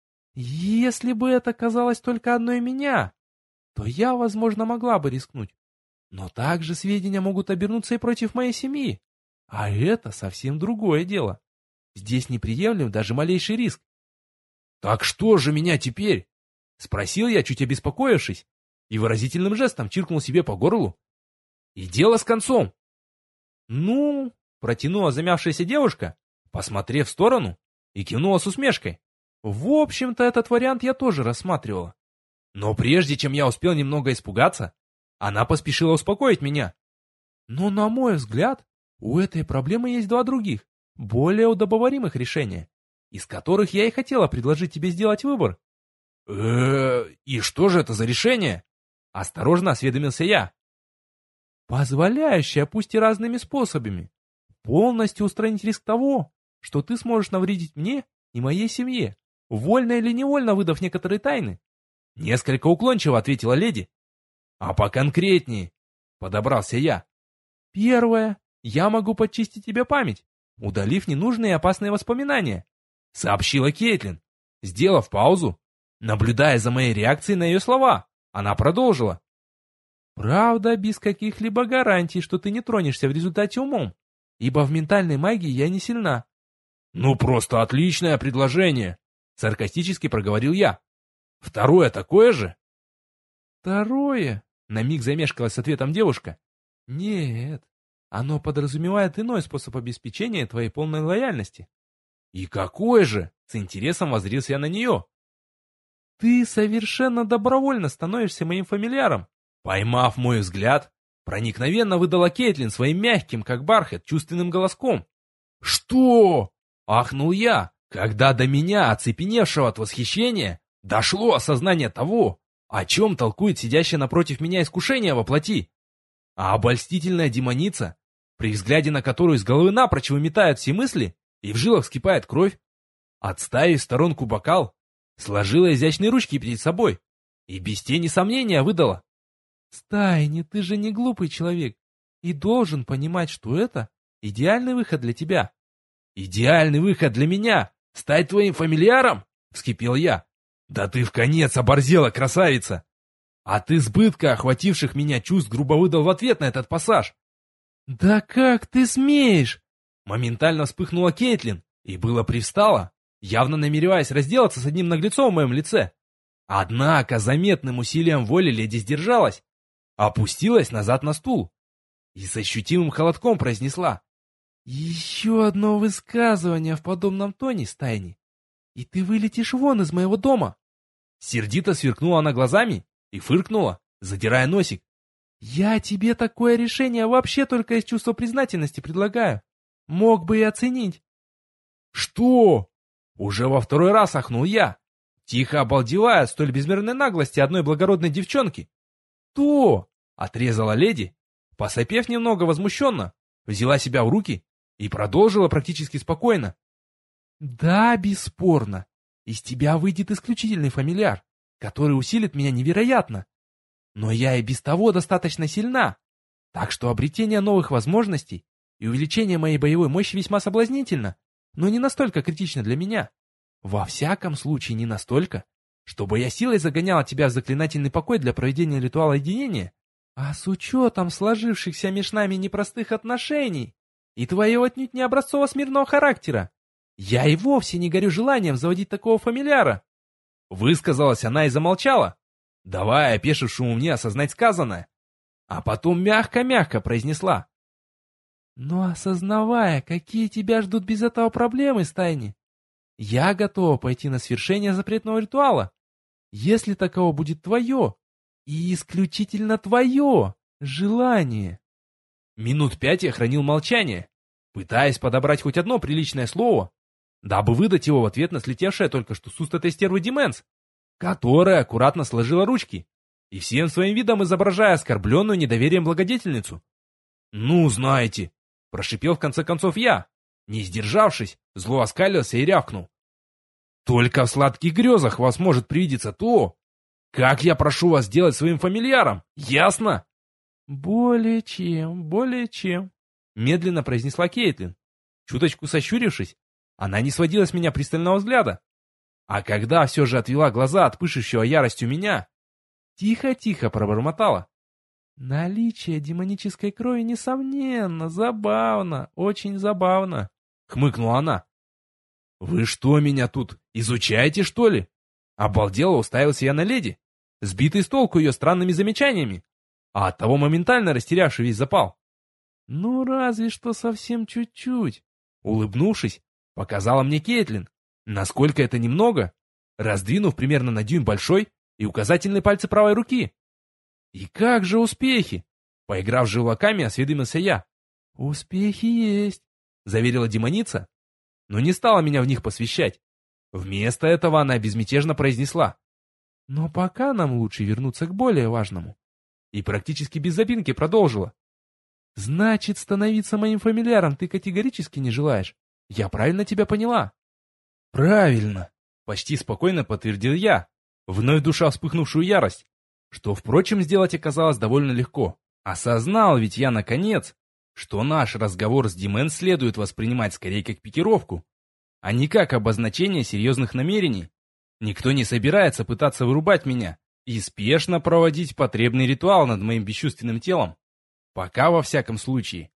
«Если бы это казалось только одной меня, то я, возможно, могла бы рискнуть. Но также сведения могут обернуться и против моей семьи. А это совсем другое дело. Здесь неприемлем даже малейший риск». «Так что же меня теперь?» — спросил я, чуть обеспокоившись, и выразительным жестом чиркнул себе по горлу. «И дело с концом». «Ну...» — протянула замявшаяся девушка, посмотрев в сторону, и кивнула с усмешкой. «В общем-то, этот вариант я тоже рассматривала». Но прежде чем я успел немного испугаться, она поспешила успокоить меня. «Но, на мой взгляд, у этой проблемы есть два других, более удобоваримых решения, из которых я и хотела предложить тебе сделать выбор». И что же это за решение?» — осторожно осведомился я. «Позволяющее, пусть и разными способами, полностью устранить риск того, что ты сможешь навредить мне и моей семье, вольно или невольно выдав некоторые тайны». Несколько уклончиво ответила леди. «А поконкретнее?» — подобрался я. «Первое. Я могу подчистить тебе память, удалив ненужные и опасные воспоминания», — сообщила Кейтлин. Сделав паузу, наблюдая за моей реакцией на ее слова, она продолжила. «Правда, без каких-либо гарантий, что ты не тронешься в результате умом, ибо в ментальной магии я не сильна». «Ну, просто отличное предложение», — саркастически проговорил я. «Второе такое же?» «Второе?» — на миг замешкалась с ответом девушка. «Нет, оно подразумевает иной способ обеспечения твоей полной лояльности». «И какой же?» — с интересом воззрился я на нее. «Ты совершенно добровольно становишься моим фамильяром». Поймав мой взгляд, проникновенно выдала Кейтлин своим мягким, как бархат, чувственным голоском. «Что?» — ахнул я, когда до меня, оцепеневшего от восхищения, дошло осознание того, о чем толкует сидящее напротив меня искушение во плоти. А обольстительная демоница, при взгляде на которую из головы напрочь выметают все мысли и в жилах вскипает кровь, отставив в сторонку бокал, сложила изящные ручки перед собой и без тени сомнения выдала. «Стайни, ты же не глупый человек и должен понимать, что это идеальный выход для тебя. «Идеальный выход для меня! Стать твоим фамильяром?» — вскипел я. «Да ты в конец оборзела, красавица!» От избытка охвативших меня чувств грубо выдал в ответ на этот пассаж. «Да как ты смеешь?» Моментально вспыхнула Кейтлин и было привстала, явно намереваясь разделаться с одним наглецом в моем лице. Однако заметным усилием воли леди сдержалась, опустилась назад на стул и с ощутимым холодком произнесла: «Еще одно высказывание в подобном тоне, Стайни, и ты вылетишь вон из моего дома!» Сердито сверкнула она глазами и фыркнула, задирая носик. «Я тебе такое решение вообще только из чувства признательности предлагаю. Мог бы и оценить». «Что?» Уже во второй раз ахнул я, тихо обалдевая от столь безмерной наглости одной благородной девчонки. «То!» — отрезала леди, посопев немного возмущенно, взяла себя в руки и продолжила практически спокойно. «Да, бесспорно, из тебя выйдет исключительный фамильяр, который усилит меня невероятно. Но я и без того достаточно сильна, так что обретение новых возможностей и увеличение моей боевой мощи весьма соблазнительно, но не настолько критично для меня. Во всяком случае, не настолько, чтобы я силой загоняла тебя в заклинательный покой для проведения ритуала единения, а с учетом сложившихся между нами непростых отношений и твоего отнюдь не образцово-смирного характера, я и вовсе не горю желанием заводить такого фамильяра». Высказалась она и замолчала, давая опешившему мне осознать сказанное, а потом мягко-мягко произнесла: «Но осознавая, какие тебя ждут без этого проблемы, Стайни, я готова пойти на свершение запретного ритуала, если таково будет твое, и исключительно твое желание». Минут 5 я хранил молчание, пытаясь подобрать хоть одно приличное слово, дабы выдать его в ответ на слетевшее только что с уст этой стервы Дименс, которая аккуратно сложила ручки и всем своим видом изображая оскорбленную недоверием благодетельницу. «Ну, знаете», — прошипел в конце концов я, не сдержавшись, зло оскалился и рявкнул: «только в сладких грезах вас может привидеться то, как я прошу вас сделать своим фамильяром, ясно?» более чем», — медленно произнесла Кейтлин. Чуточку сощурившись, она не сводила с меня пристального взгляда. А когда все же отвела глаза от пышущего яростью меня, тихо-тихо пробормотала: «Наличие демонической крови, несомненно, забавно, очень забавно», — хмыкнула она. «Вы что, меня тут изучаете, что ли?» Обалдело уставился я на леди, сбитый с толку ее странными замечаниями, а оттого моментально растерявший весь запал. «Ну, разве что совсем чуть-чуть», — улыбнувшись, показала мне Кейтлин, насколько это немного, раздвинув примерно на дюйм большой и указательный пальцы правой руки. «И как же успехи?» Поиграв с желваками, осведомился я. «Успехи есть», — заверила демоница, но не стала меня в них посвящать. Вместо этого она безмятежно произнесла: «Но пока нам лучше вернуться к более важному». И практически без запинки продолжила: «Значит, становиться моим фамильяром ты категорически не желаешь? Я правильно тебя поняла?» «Правильно», — почти спокойно подтвердил я, вновь душа вспыхнувшую ярость, что, впрочем, сделать оказалось довольно легко. Осознал ведь я, наконец, что наш разговор с Димен следует воспринимать скорее как пикировку, а не как обозначение серьезных намерений. Никто не собирается пытаться вырубать меня и спешно проводить потребный ритуал над моим бесчувственным телом. Пока, во всяком случае.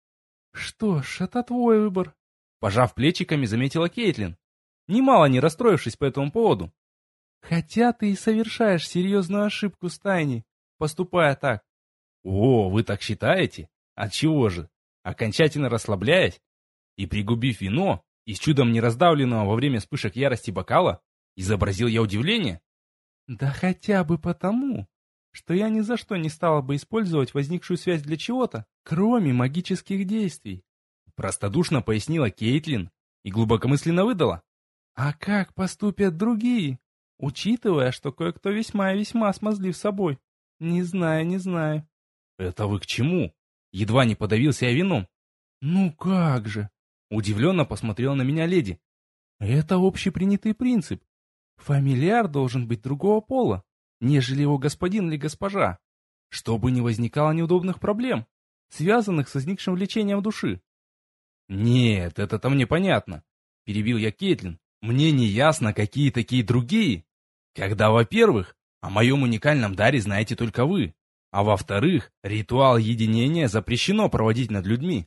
«Что ж, это твой выбор», — пожав плечиками, заметила Кейтлин, немало не расстроившись по этому поводу. «Хотя ты и совершаешь серьезную ошибку, Стайни, поступая так». «О, вы так считаете? Отчего же?» Окончательно расслабляясь и пригубив вино из чудом не раздавленного во время вспышек ярости бокала, изобразил я удивление. «Да хотя бы потому, что я ни за что не стала бы использовать возникшую связь для чего-то, кроме магических действий», простодушно пояснила Кейтлин и глубокомысленно выдала: «А как поступят другие, учитывая, что кое-кто весьма и весьма смазлив собой? Не знаю». «Это вы к чему?» Едва не подавился я вином. «Ну как же?» Удивленно посмотрела на меня леди. «Это общепринятый принцип. Фамильяр должен быть другого пола, нежели его господин или госпожа, чтобы не возникало неудобных проблем, связанных с возникшим влечением души». «Нет, это-то мне понятно», — перебил я Кейтлин. «Мне не ясно, какие такие другие. Когда, во-первых, о моем уникальном даре знаете только вы, а во-вторых, ритуал единения запрещено проводить над людьми».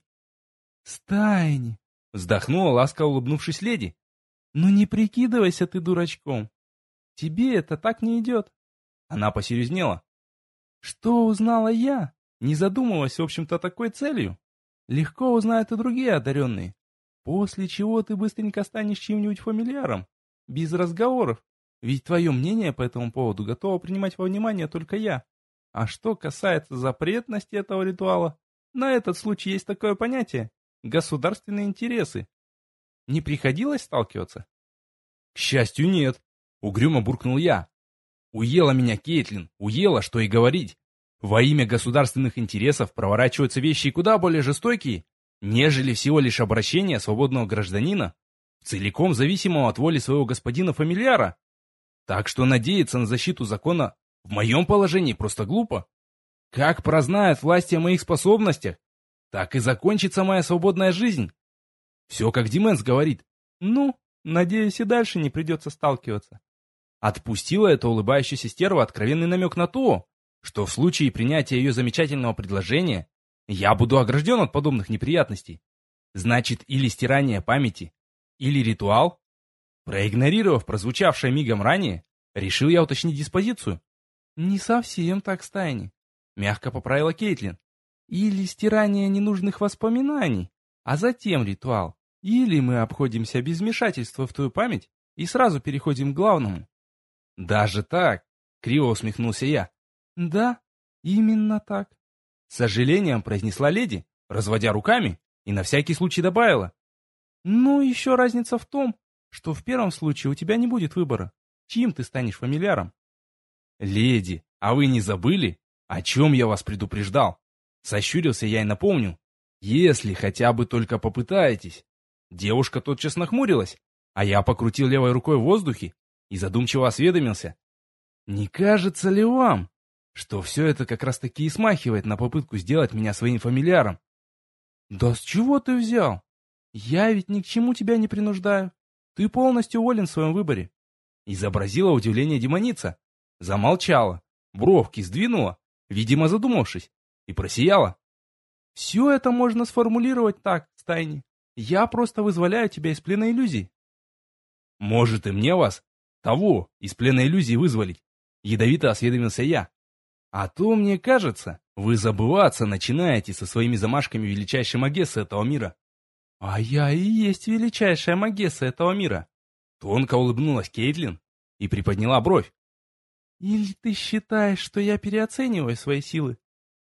«Стайни!» — вздохнула, ласково улыбнувшись леди. «Ну не прикидывайся ты дурачком. Тебе это так не идет». Она посерьезнела. «Что узнала я, не задумываясь, в общем-то, такой целью? Легко узнают и другие одаренные. После чего ты быстренько станешь чьим-нибудь фамильяром. Без разговоров. Ведь твое мнение по этому поводу готова принимать во внимание только я. А что касается запретности этого ритуала, на этот случай есть такое понятие — государственные интересы. Не приходилось сталкиваться?» «К счастью, нет», — угрюмо буркнул я. «Уела меня Кейтлин, уела, что и говорить. Во имя государственных интересов проворачиваются вещи куда более жестокие, нежели всего лишь обращение свободного гражданина, целиком зависимого от воли своего господина-фамильяра. Так что надеяться на защиту закона в моем положении просто глупо. Как прознают власти о моих способностях, так и закончится моя свободная жизнь. Все, как Дименс говорит». Ну, надеюсь, и дальше не придется сталкиваться. Отпустила эта улыбающаяся стерва откровенный намек на то, что в случае принятия ее замечательного предложения я буду огражден от подобных неприятностей. Значит, или стирание памяти, или ритуал. Проигнорировав прозвучавшее мигом ранее, решил я уточнить диспозицию. «Не совсем так, Стайни», — мягко поправила Кейтлин. «Или стирание ненужных воспоминаний, а затем ритуал. Или мы обходимся без вмешательства в твою память и сразу переходим к главному». «Даже так?» — криво усмехнулся я. «Да, именно так», — с сожалением произнесла леди, разводя руками, и на всякий случай добавила. «Ну, еще разница в том, что в первом случае у тебя не будет выбора, чьим ты станешь фамильяром». «Леди, а вы не забыли, о чем я вас предупреждал?» Сощурился я и напомнил. «Если хотя бы только попытаетесь». Девушка тотчас нахмурилась, а я покрутил левой рукой в воздухе и задумчиво осведомился. «Не кажется ли вам, что все это как раз-таки и смахивает на попытку сделать меня своим фамильяром?» «Да с чего ты взял? Я ведь ни к чему тебя не принуждаю. Ты полностью волен в своем выборе». Изобразила удивление демоница. Замолчала, бровки сдвинула, видимо задумавшись, и просияла. «Все это можно сформулировать так, Стайни. Я просто вызволяю тебя из плена иллюзий». «Может, и мне вас, того, из плена иллюзий вызволить?» Ядовито осведомился я. «А то, мне кажется, вы забываться начинаете со своими замашками величайшей магессы этого мира». «А я и есть величайшая магесса этого мира», — тонко улыбнулась Кейтлин и приподняла бровь. «Или ты считаешь, что я переоцениваю свои силы?»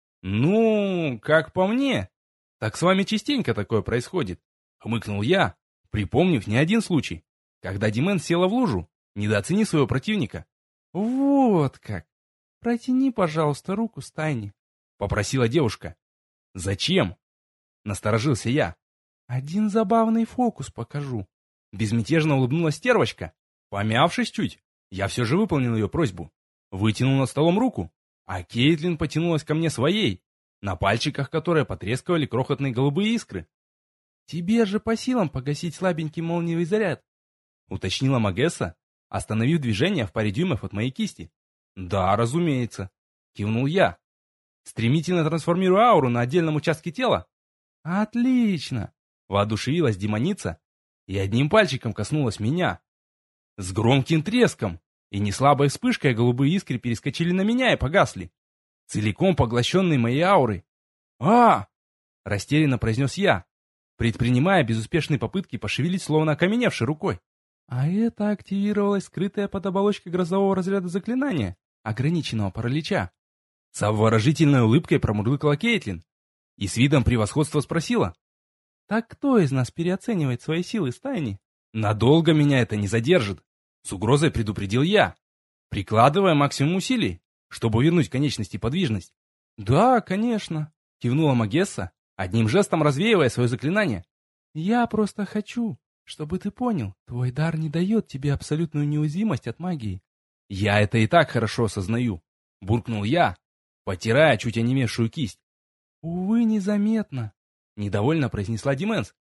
«Ну, как по мне, так с вами частенько такое происходит», — хмыкнул я, припомнив не один случай, когда Димен села в лужу, недооценив своего противника. «Вот как! Протяни, пожалуйста, руку, Стайни», — попросила девушка. «Зачем?» — насторожился я. «Один забавный фокус покажу». Безмятежно улыбнулась стервочка. Помявшись чуть, я все же выполнил ее просьбу. Вытянул над столом руку, а Кейтлин потянулась ко мне своей, на пальчиках которой потрескивали крохотные голубые искры. «Тебе же по силам погасить слабенький молниевый заряд», — уточнила Магесса, остановив движение в паре дюймов от моей кисти. «Да, разумеется», — кивнул я, стремительно трансформируя ауру на отдельном участке тела. «Отлично!» — воодушевилась демоница и одним пальчиком коснулась меня. С громким треском и неслабой вспышкой голубые искры перескочили на меня и погасли, целиком поглощенные моей аурой. «А!» — растерянно произнес я, предпринимая безуспешные попытки пошевелить словно окаменевшей рукой. «А это активировалась скрытая под оболочкой грозового разряда заклинания, ограниченного паралича». С обворожительной улыбкой промурлыкала Кейтлин и с видом превосходства спросила. «Так кто из нас переоценивает свои силы, Стайни?» «Надолго меня это не задержит», — с угрозой предупредил я, прикладывая максимум усилий, чтобы вернуть конечности подвижность. «Да, конечно», — кивнула Магесса, одним жестом развеивая свое заклинание. «Я просто хочу, чтобы ты понял, твой дар не дает тебе абсолютную неуязвимость от магии». «Я это и так хорошо осознаю», — буркнул я, потирая чуть онемевшую кисть. «Увы, незаметно», — недовольно произнесла Дименс.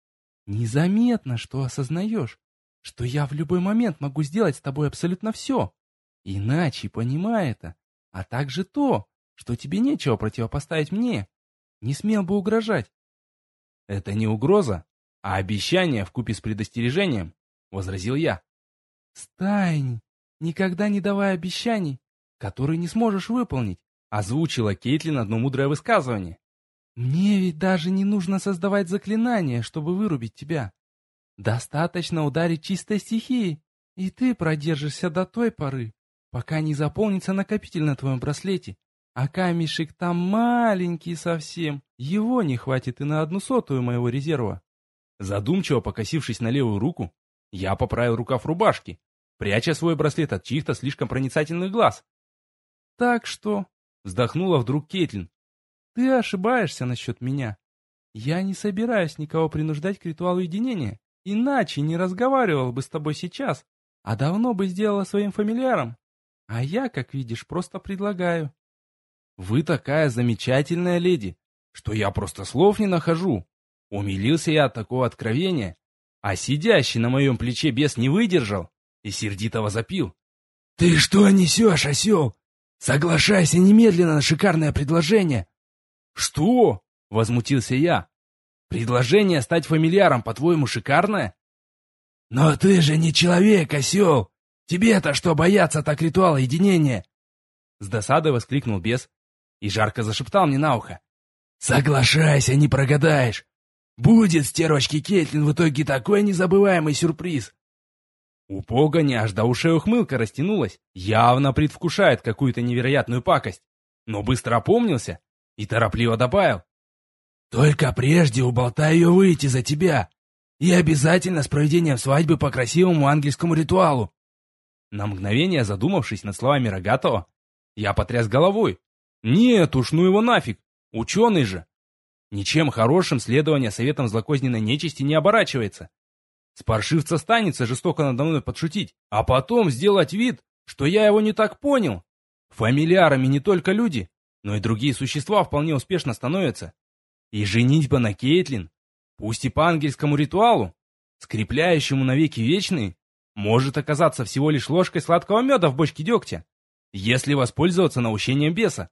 Незаметно, что осознаешь, что я в любой момент могу сделать с тобой абсолютно все. Иначе, понимай это, а также то, что тебе нечего противопоставить мне, не смел бы угрожать. Это не угроза, а обещание вкупе с предостережением, возразил я. Стайни, никогда не давай обещаний, которые не сможешь выполнить, Озвучила Кейтлин одно мудрое высказывание. Мне ведь даже не нужно создавать заклинания, чтобы вырубить тебя. Достаточно ударить чистой стихией, и ты продержишься до той поры, пока не заполнится накопитель на твоем браслете. А камешек там маленький совсем, его не хватит и на 1/100 моего резерва. Задумчиво покосившись на левую руку, я поправил рукав рубашки, пряча свой браслет от чьих-то слишком проницательных глаз. Так что, Вздохнула вдруг Кейтлин. ты ошибаешься насчет меня. Я не собираюсь никого принуждать к ритуалу единения, иначе не разговаривал бы с тобой сейчас, а давно бы сделала своим фамильяром. А я, как видишь, просто предлагаю. Вы такая замечательная леди, что я просто слов не нахожу. Умилился я от такого откровения, а сидящий на моем плече бес не выдержал и сердито возопил. «Ты что несешь, осел? Соглашайся немедленно на шикарное предложение!» «Что?» — возмутился я. «Предложение стать фамильяром, по-твоему, шикарное?» «Но ты же не человек, осел! Тебе-то что бояться так ритуала единения?» С досадой воскликнул бес и жарко зашептал мне на ухо. «Соглашайся, не прогадаешь! Будет стервочке Кейтлин в итоге такой незабываемый сюрприз!» У погони аж до ушей ухмылка растянулась, явно предвкушает какую-то невероятную пакость, но быстро опомнился и торопливо добавил. «Только прежде уболтай ее выйти за тебя, и обязательно с проведением свадьбы по красивому ангельскому ритуалу!» На мгновение задумавшись над словами Рогатого, я потряс головой. «Нет уж, ну его нафиг, ученый же!» Ничем хорошим следование советам злокозненной нечисти не оборачивается. С паршивца станется жестоко надо мной подшутить, а потом сделать вид, что я его не так понял. Фамильярами не только люди, но и другие существа вполне успешно становятся. И женитьба на Кейтлин, пусть и по ангельскому ритуалу, скрепляющему навеки вечные, может оказаться всего лишь ложкой сладкого меда в бочке дегтя, если воспользоваться наущением беса.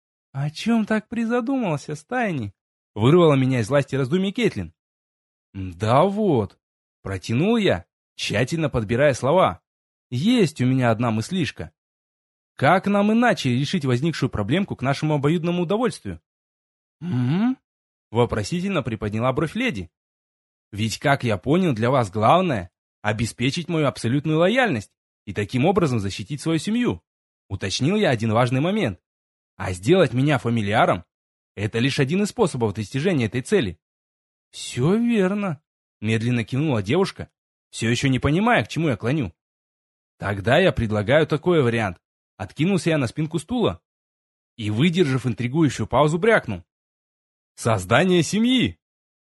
О чем так призадумался, Стайни? Вырвала меня из власти раздумий Кейтлин. Да вот. Протянул я, тщательно подбирая слова. Есть у меня одна мыслишка. Как нам иначе решить возникшую проблемку к нашему обоюдному удовольствию? Угу. Вопросительно приподняла бровь леди. Ведь, как я понял, для вас главное — обеспечить мою абсолютную лояльность и таким образом защитить свою семью. Уточнил я один важный момент. А сделать меня фамильяром — это лишь один из способов достижения этой цели. Все верно. Медленно кивнула девушка, все еще не понимая, к чему я клоню. Тогда я предлагаю такой вариант. Откинулся я на спинку стула и, выдержав интригующую паузу, брякнул. Создание семьи!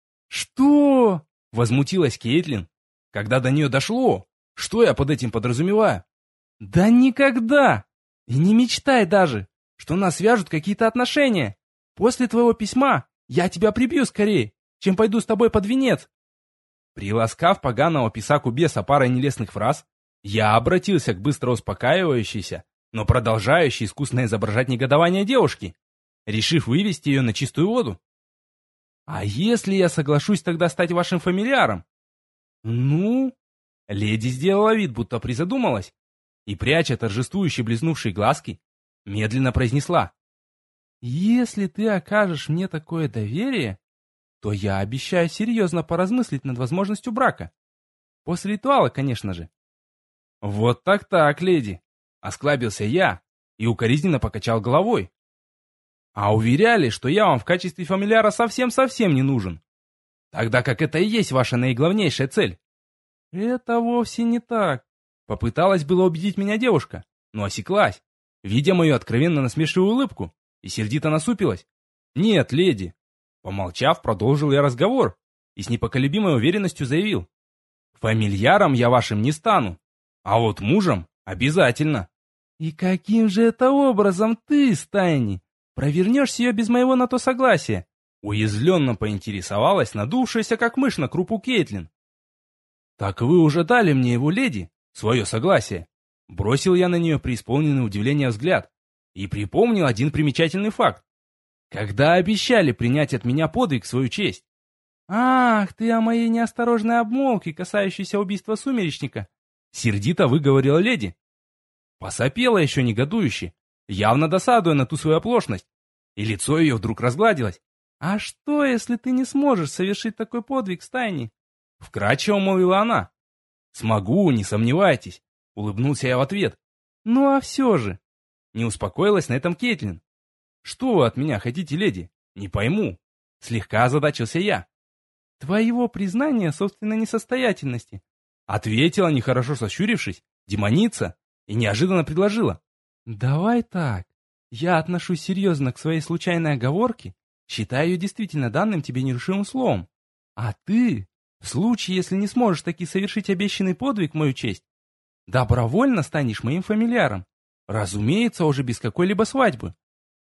Что? Возмутилась Кейтлин, когда до нее дошло. Что я под этим подразумеваю? Да никогда! И не мечтай даже, что нас свяжут какие-то отношения. После твоего письма я тебя прибью скорее, чем пойду с тобой под венец. Приласкав поганого писаку беса парой нелестных фраз, я обратился к быстро успокаивающейся, но продолжающей искусно изображать негодование девушки, решив вывести ее на чистую воду. «А если я соглашусь тогда стать вашим фамильяром?» «Ну?» Леди сделала вид, будто призадумалась, и, пряча торжествующе блеснувшие глазки, медленно произнесла. «Если ты окажешь мне такое доверие, то я обещаю серьезно поразмыслить над возможностью брака. После ритуала, конечно же». «Вот так-так, леди!» — осклабился я и укоризненно покачал головой. «А уверяли, что я вам в качестве фамильяра совсем-совсем не нужен. Тогда как это и есть ваша наиглавнейшая цель». «Это вовсе не так», — попыталась было убедить меня девушка, но осеклась, видя мою откровенно насмешливую улыбку, и сердито насупилась. «Нет, леди». Помолчав, продолжил я разговор и с непоколебимой уверенностью заявил. «Фамильяром я вашим не стану, а вот мужем обязательно». «И каким же это образом ты, Стайни, провернешь ее без моего на то согласия? Уязвленно поинтересовалась надувшаяся как мышь на крупу Кейтлин. «Так вы уже дали мне его, леди, свое согласие». Бросил я на нее преисполненный удивления взгляд и припомнил один примечательный факт. Когда обещали принять от меня подвиг в свою честь? «Ах, ты о моей неосторожной обмолвке, касающейся убийства сумеречника!» Сердито выговорила леди. Посопела еще негодующе, явно досадуя на ту свою оплошность, и лицо ее вдруг разгладилось. «А что, если ты не сможешь совершить такой подвиг в стайне?» Вкратчиво молвила она. «Смогу, не сомневайтесь», — улыбнулся я в ответ. «Ну а все же...» Не успокоилась на этом Кейтлин. «Что вы от меня хотите, леди? Не пойму». Слегка озадачился я. «Твоего признания собственной несостоятельности», — ответила, нехорошо сощурившись, демоница, и неожиданно предложила. «Давай так. Я отношусь серьезно к своей случайной оговорке, считаю ее действительно данным тебе нерушимым словом. А ты, в случае, если не сможешь таки совершить обещанный подвиг в мою честь, добровольно станешь моим фамильяром. Разумеется, уже без какой-либо свадьбы».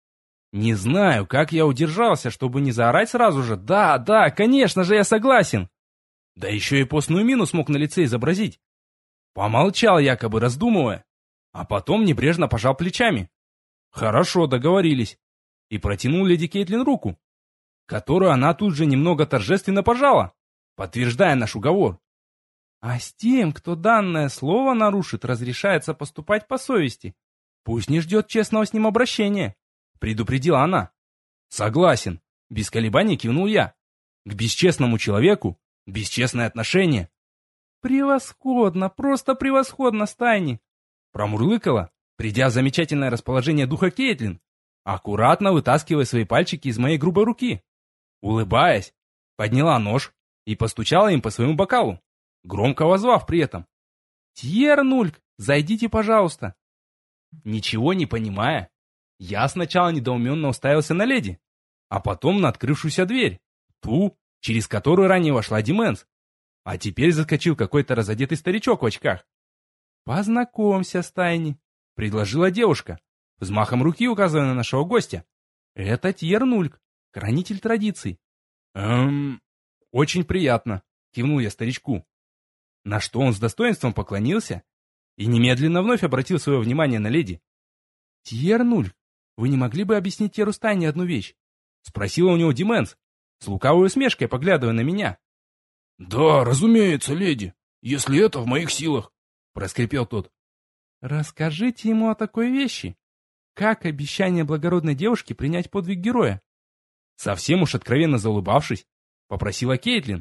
Не знаю, как я удержался, чтобы не заорать сразу же. Да, конечно же, я согласен. Да еще и постную мину смог на лице изобразить. Помолчал, якобы раздумывая, а потом небрежно пожал плечами. Хорошо, договорились. И протянул леди Кейтлин руку, которую она тут же немного торжественно пожала, подтверждая наш уговор. А с тем, кто данное слово нарушит, разрешается поступать по совести. Пусть не ждет честного с ним обращения. Предупредила она. Согласен. Без колебаний кивнул я. К бесчестному человеку бесчестное отношение. Превосходно, просто превосходно, Стайни. Промурлыкала, придя в замечательное расположение духа Кейтлин, аккуратно вытаскивая свои пальчики из моей грубой руки. Улыбаясь, подняла нож и постучала им по своему бокалу, громко воззвав при этом. «Тьер Нульк, зайдите, пожалуйста». Ничего не понимая, я сначала недоуменно уставился на леди, а потом на открывшуюся дверь, ту, через которую ранее вошла Дименс, а теперь заскочил какой-то разодетый старичок в очках. «Познакомься, Стайни», — предложила девушка, взмахом руки указывая на нашего гостя. «Это Тьер Нульк, хранитель традиций». «Очень приятно», — кивнул я старичку. На что он с достоинством поклонился и немедленно вновь обратил свое внимание на леди. «Тьер Нульк, вы не могли бы объяснить Тьеру Стайни одну вещь?» — спросила у него Дименс, с лукавой усмешкой поглядывая на меня. «Да, разумеется, леди, если это в моих силах», — проскрипел тот. «Расскажите ему о такой вещи. Как обещание благородной девушки принять подвиг героя?» Совсем уж откровенно заулыбавшись, попросила Кейтлин.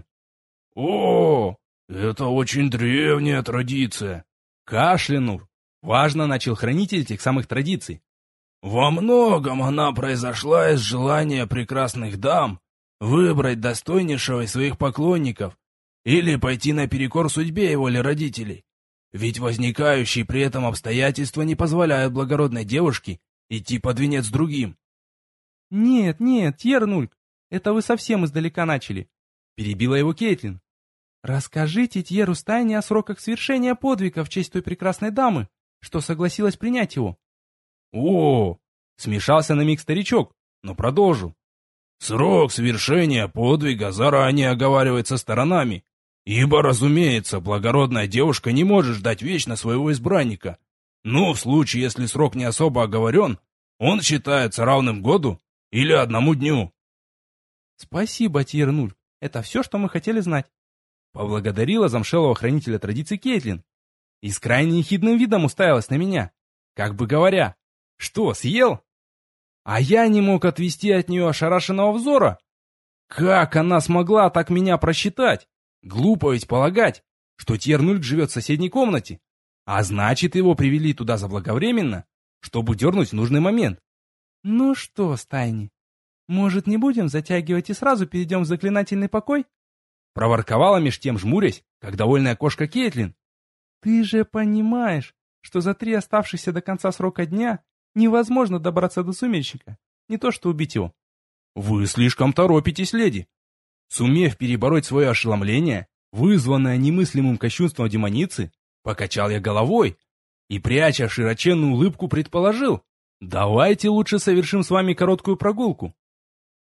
«О, это очень древняя традиция», — кашлянув, важно начал хранитель тех самых традиций. «Во многом она произошла из желания прекрасных дам выбрать достойнейшего из своих поклонников или пойти наперекор судьбе и воле родителей. Ведь возникающие при этом обстоятельства не позволяют благородной девушке идти под венец другим». «Нет, Тьер Нульк, это вы совсем издалека начали», — перебила его Кейтлин. «Расскажите Тьеру Стайни о сроках свершения подвига в честь той прекрасной дамы, что согласилась принять его». «О!» — смешался на миг старичок, но продолжил. «Срок свершения подвига заранее оговаривается сторонами, ибо, разумеется, благородная девушка не может ждать вечно своего избранника. Но в случае, если срок не особо оговорен, он считается равным году или одному дню». «Спасибо, Тьер Нульк, это все, что мы хотели знать», — поблагодарила замшелого хранителя традиций Кейтлин и с крайне ехидным видом уставилась на меня, как бы говоря: «Что, съел?» А я не мог отвести от нее ошарашенного взора. Как она смогла так меня просчитать? Глупо ведь полагать, что Тьер Нульк живет в соседней комнате, а значит, его привели туда заблаговременно, чтобы дернуть в нужный момент. «Ну что, Стайни, может, не будем затягивать и сразу перейдем в заклинательный покой?» Проворковала меж тем, жмурясь, как довольная кошка Кейтлин. «Ты же понимаешь, что за 3 оставшихся до конца срока дня невозможно добраться до сумеречника, не то что убить его». «Вы слишком торопитесь, леди». Сумев перебороть свое ошеломление, вызванное немыслимым кощунством демоницы, покачал я головой и, пряча широченную улыбку, предположил: «Давайте лучше совершим с вами короткую прогулку».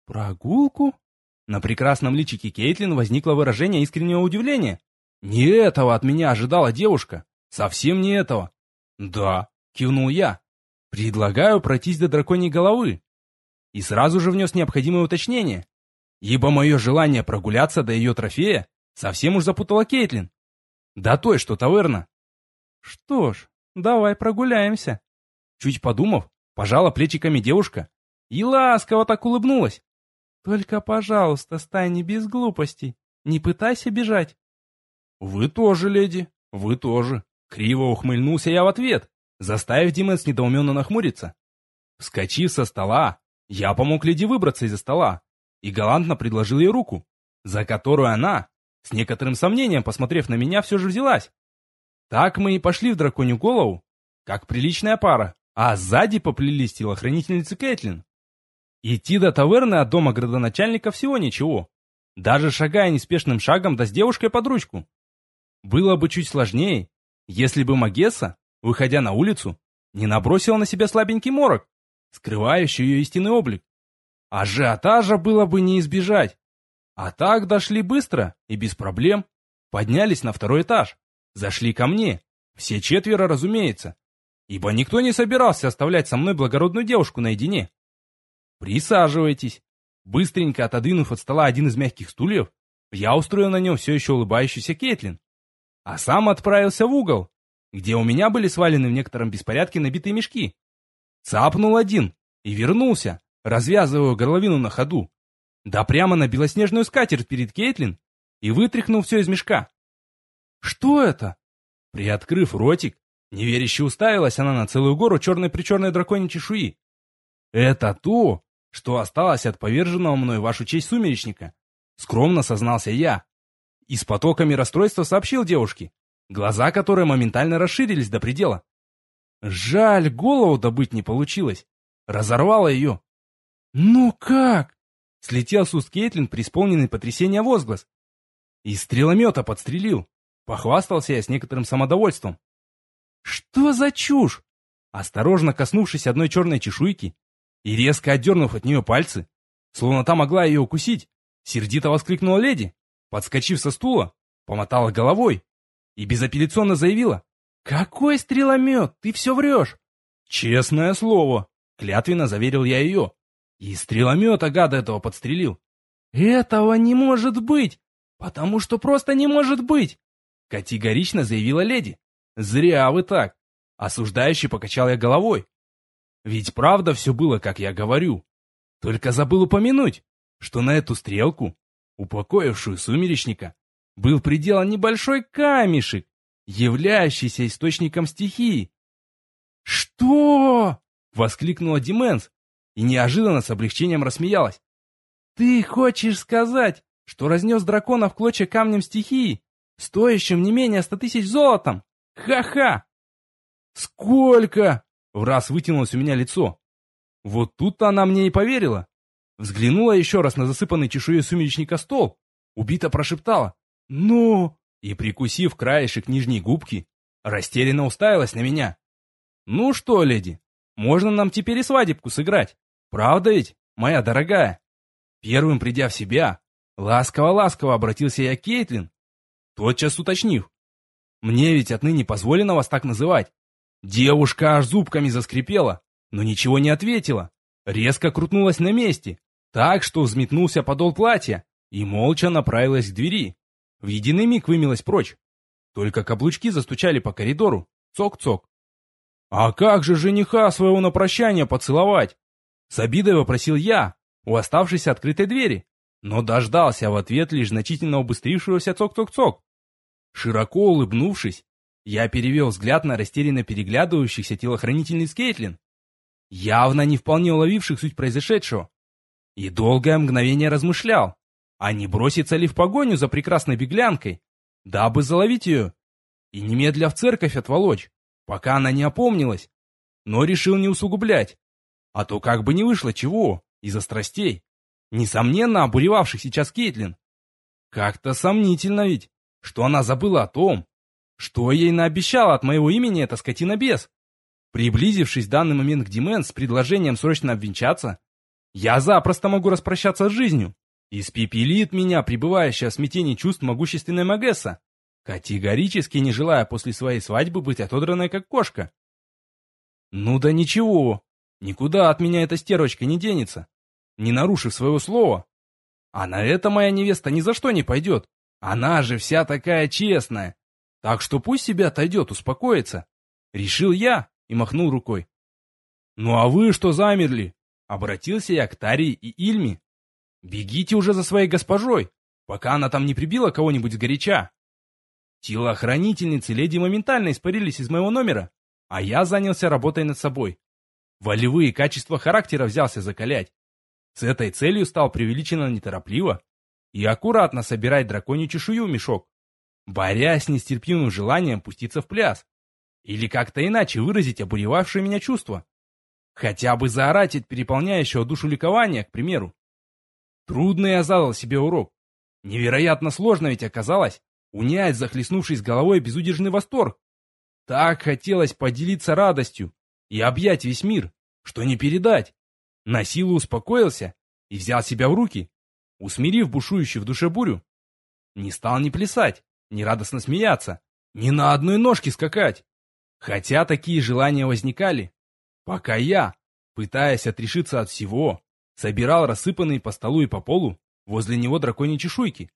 Прогулку? На прекрасном личике Кейтлин возникло выражение искреннего удивления. Не этого от меня ожидала девушка. Совсем не этого. Да, кивнул я. Предлагаю пройтись до драконьей головы. И сразу же внес необходимое уточнение. Ибо мое желание прогуляться до ее трофея совсем уж запутала Кейтлин. До той, что таверна. Что ж, давай прогуляемся. Чуть подумав, пожала плечиками девушка и ласково так улыбнулась. Только, пожалуйста, стань не без глупостей. Не пытайся бежать. Вы тоже, леди, вы тоже. Криво ухмыльнулся я в ответ, заставив Дименс недоуменно нахмуриться. Вскочив со стола, я помог леди выбраться из-за стола и галантно предложил ей руку, за которую она, с некоторым сомнением посмотрев на меня, все же взялась. Так мы и пошли в драконью голову, как приличная пара, а сзади поплелись телохранительницы Кэтлин. Идти до таверны от дома градоначальника всего ничего, даже шагая неспешным шагом да с девушкой под ручку. Было бы чуть сложнее, если бы Магесса, выходя на улицу, не набросила на себя слабенький морок, скрывающий ее истинный облик. Ажиотажа было бы не избежать. А так дошли быстро и без проблем. Поднялись на второй этаж, зашли ко мне, все четверо, разумеется, ибо никто не собирался оставлять со мной благородную девушку наедине. Присаживайтесь. Быстренько отодвинув от стола один из мягких стульев, я устроил на нем все еще улыбающуюся Кейтлин, а сам отправился в угол, где у меня были свалены в некотором беспорядке набитые мешки. Цапнул один и вернулся, развязывая горловину на ходу, да прямо на белоснежную скатерть перед Кейтлин и вытряхнул все из мешка. «Что это?» Приоткрыв ротик, неверяще уставилась она на целую гору черной-причерной драконьей чешуи. «Это то, что осталось от поверженного мной вашу честь сумеречника», скромно сознался я. И с потоками расстройства сообщил девушке, глаза которой моментально расширились до предела. Жаль, голову добыть не получилось. Разорвало ее. «Ну как?» Слетел с уст Кейтлин преисполненный потрясения возглас. Из стреломета подстрелил. Похвастался я с некоторым самодовольством. «Что за чушь?» Осторожно коснувшись одной черной чешуйки и резко отдернув от нее пальцы, словно та могла ее укусить, сердито воскликнула леди, подскочив со стула, помотала головой и безапелляционно заявила: «Какой стреломет? Ты все врешь!» «Честное слово!» — клятвенно заверил я ее. «И стреломета гада этого подстрелил!» «Этого не может быть! Потому что просто не может быть!» — категорично заявила леди. «Зря вы так!» — осуждающе покачал я головой. «Ведь правда все было, как я говорю. Только забыл упомянуть, что на эту стрелку, упокоившую сумеречника, был приделан небольшой камешек, являющийся источником стихии». «Что?» — воскликнула Дименс и неожиданно с облегчением рассмеялась. «Ты хочешь сказать, что разнес дракона в клочья камнем стихии, стоящим не менее 100 000 золотом? Ха-ха!» «Сколько?» — враз вытянулось у меня лицо. Вот тут-то она мне и поверила. Взглянула еще раз на засыпанный чешуей сумеречника стол, убито прошептала: «Ну?» и, прикусив краешек нижней губки, растерянно уставилась на меня. «Ну что, леди, можно нам теперь и свадебку сыграть, правда ведь, моя дорогая?» Первым придя в себя, ласково-ласково обратился я к Кейтлин, тотчас уточнив: «Мне ведь отныне позволено вас так называть?» Девушка аж зубками заскрипела, но ничего не ответила, резко крутнулась на месте, так что взметнулся подол платья и молча направилась к двери. В единый миг вымилась прочь. Только каблучки застучали по коридору. Цок-цок. «А как же жениха своего на прощание поцеловать?» С обидой вопросил я у оставшейся открытой двери, но дождался в ответ лишь значительно убыстрившегося цок-цок-цок. Широко улыбнувшись, я перевел взгляд на растерянно переглядывающихся телохранительниц Кейтлин, явно не вполне уловивших суть произошедшего, и долгое мгновение размышлял, а не броситься ли в погоню за прекрасной беглянкой, дабы заловить ее и немедля в церковь отволочь, пока она не опомнилась, но решил не усугублять, а то как бы не вышло чего из-за страстей, несомненно обуревавших сейчас Кейтлин. Как-то сомнительно ведь, что она забыла о том, что ей наобещала от моего имени эта скотина-бес. Приблизившись в данный момент к Дименс с предложением срочно обвенчаться, Я запросто могу распрощаться с жизнью. Испепелит меня пребывающая в смятении чувств могущественная Магесса, категорически не желая после своей свадьбы быть отодранной как кошка. Ну да ничего, никуда от меня эта стервочка не денется, не нарушив своего слова. А на это моя невеста ни за что не пойдет. Она же вся такая честная. Так что пусть себя отойдет, успокоится. Решил я и махнул рукой. Ну а вы что замерли? Обратился я к Тарии и Ильме. Бегите уже за своей госпожой, пока она там не прибила кого-нибудь сгоряча. Телохранительницы леди моментально испарились из моего номера, а я занялся работой над собой. Волевые качества характера взялся закалять. С этой целью стал преувеличенно неторопливо и аккуратно собирать драконью чешую в мешок, борясь с нестерпимым желанием пуститься в пляс или как-то иначе выразить обуревавшее меня чувство. Хотя бы заорать от переполняющего душу ликования, к примеру. Трудно я задал себе урок. Невероятно сложно ведь оказалось унять захлестнувшись головой безудержный восторг. Так хотелось поделиться радостью и объять весь мир, что не передать. На силу успокоился и взял себя в руки, усмирив бушующую в душе бурю. Не стал ни плясать, ни радостно смеяться, ни на одной ножке скакать. Хотя такие желания возникали, пока я, пытаясь отрешиться от всего, собирал рассыпанные по столу и по полу возле него драконьи чешуйки.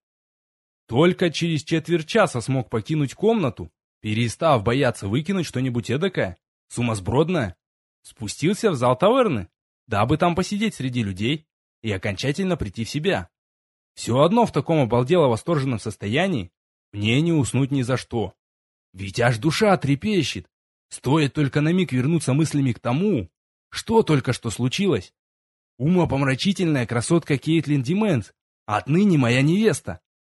Только через четверть часа смог покинуть комнату, перестав бояться выкинуть что-нибудь эдакое, сумасбродное. Спустился в зал таверны, дабы там посидеть среди людей и окончательно прийти в себя. Все одно в таком обалдело восторженном состоянии мне не уснуть ни за что. Ведь аж душа трепещет, стоит только на миг вернуться мыслями к тому, что только что случилось. Умопомрачительная красотка Кейтлин Дименс, отныне моя невеста.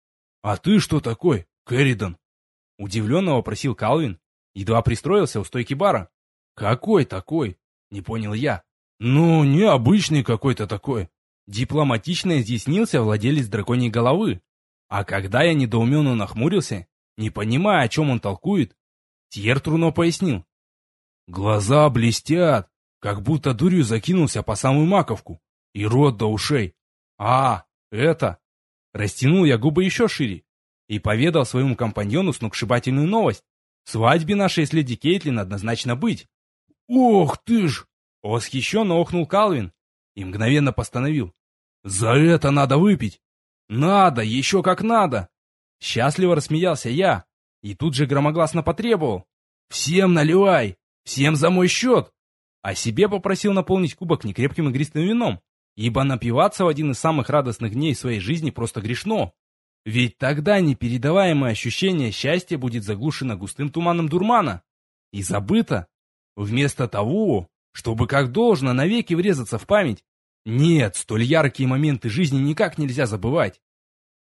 «А ты что такой, Кэрридан?» — удивленно вопросил Калвин, едва пристроился у стойки бара. «Какой такой?» — не понял я. «Ну, необычный какой-то такой», — дипломатично изъяснился владелец драконьей головы. А когда я недоуменно нахмурился, не понимая, о чем он толкует, Тьер Труно пояснил. «Глаза блестят, как будто дурью закинулся по самую маковку, и рот до ушей. А, это...» Растянул я губы еще шире и поведал своему компаньону сногсшибательную новость. Свадьбе нашей с леди Кейтлин однозначно быть. «Ох ты ж!» — восхищенно охнул Калвин и мгновенно постановил. «За это надо выпить!» «Надо, еще как надо!» Счастливо рассмеялся я и тут же громогласно потребовал. «Всем наливай! Всем за мой счет!» А себе попросил наполнить кубок некрепким игристым вином, ибо напиваться в один из самых радостных дней своей жизни просто грешно. Ведь тогда непередаваемое ощущение счастья будет заглушено густым туманом дурмана и забыто. Вместо того, чтобы как должно навеки врезаться в память, нет, столь яркие моменты жизни никак нельзя забывать.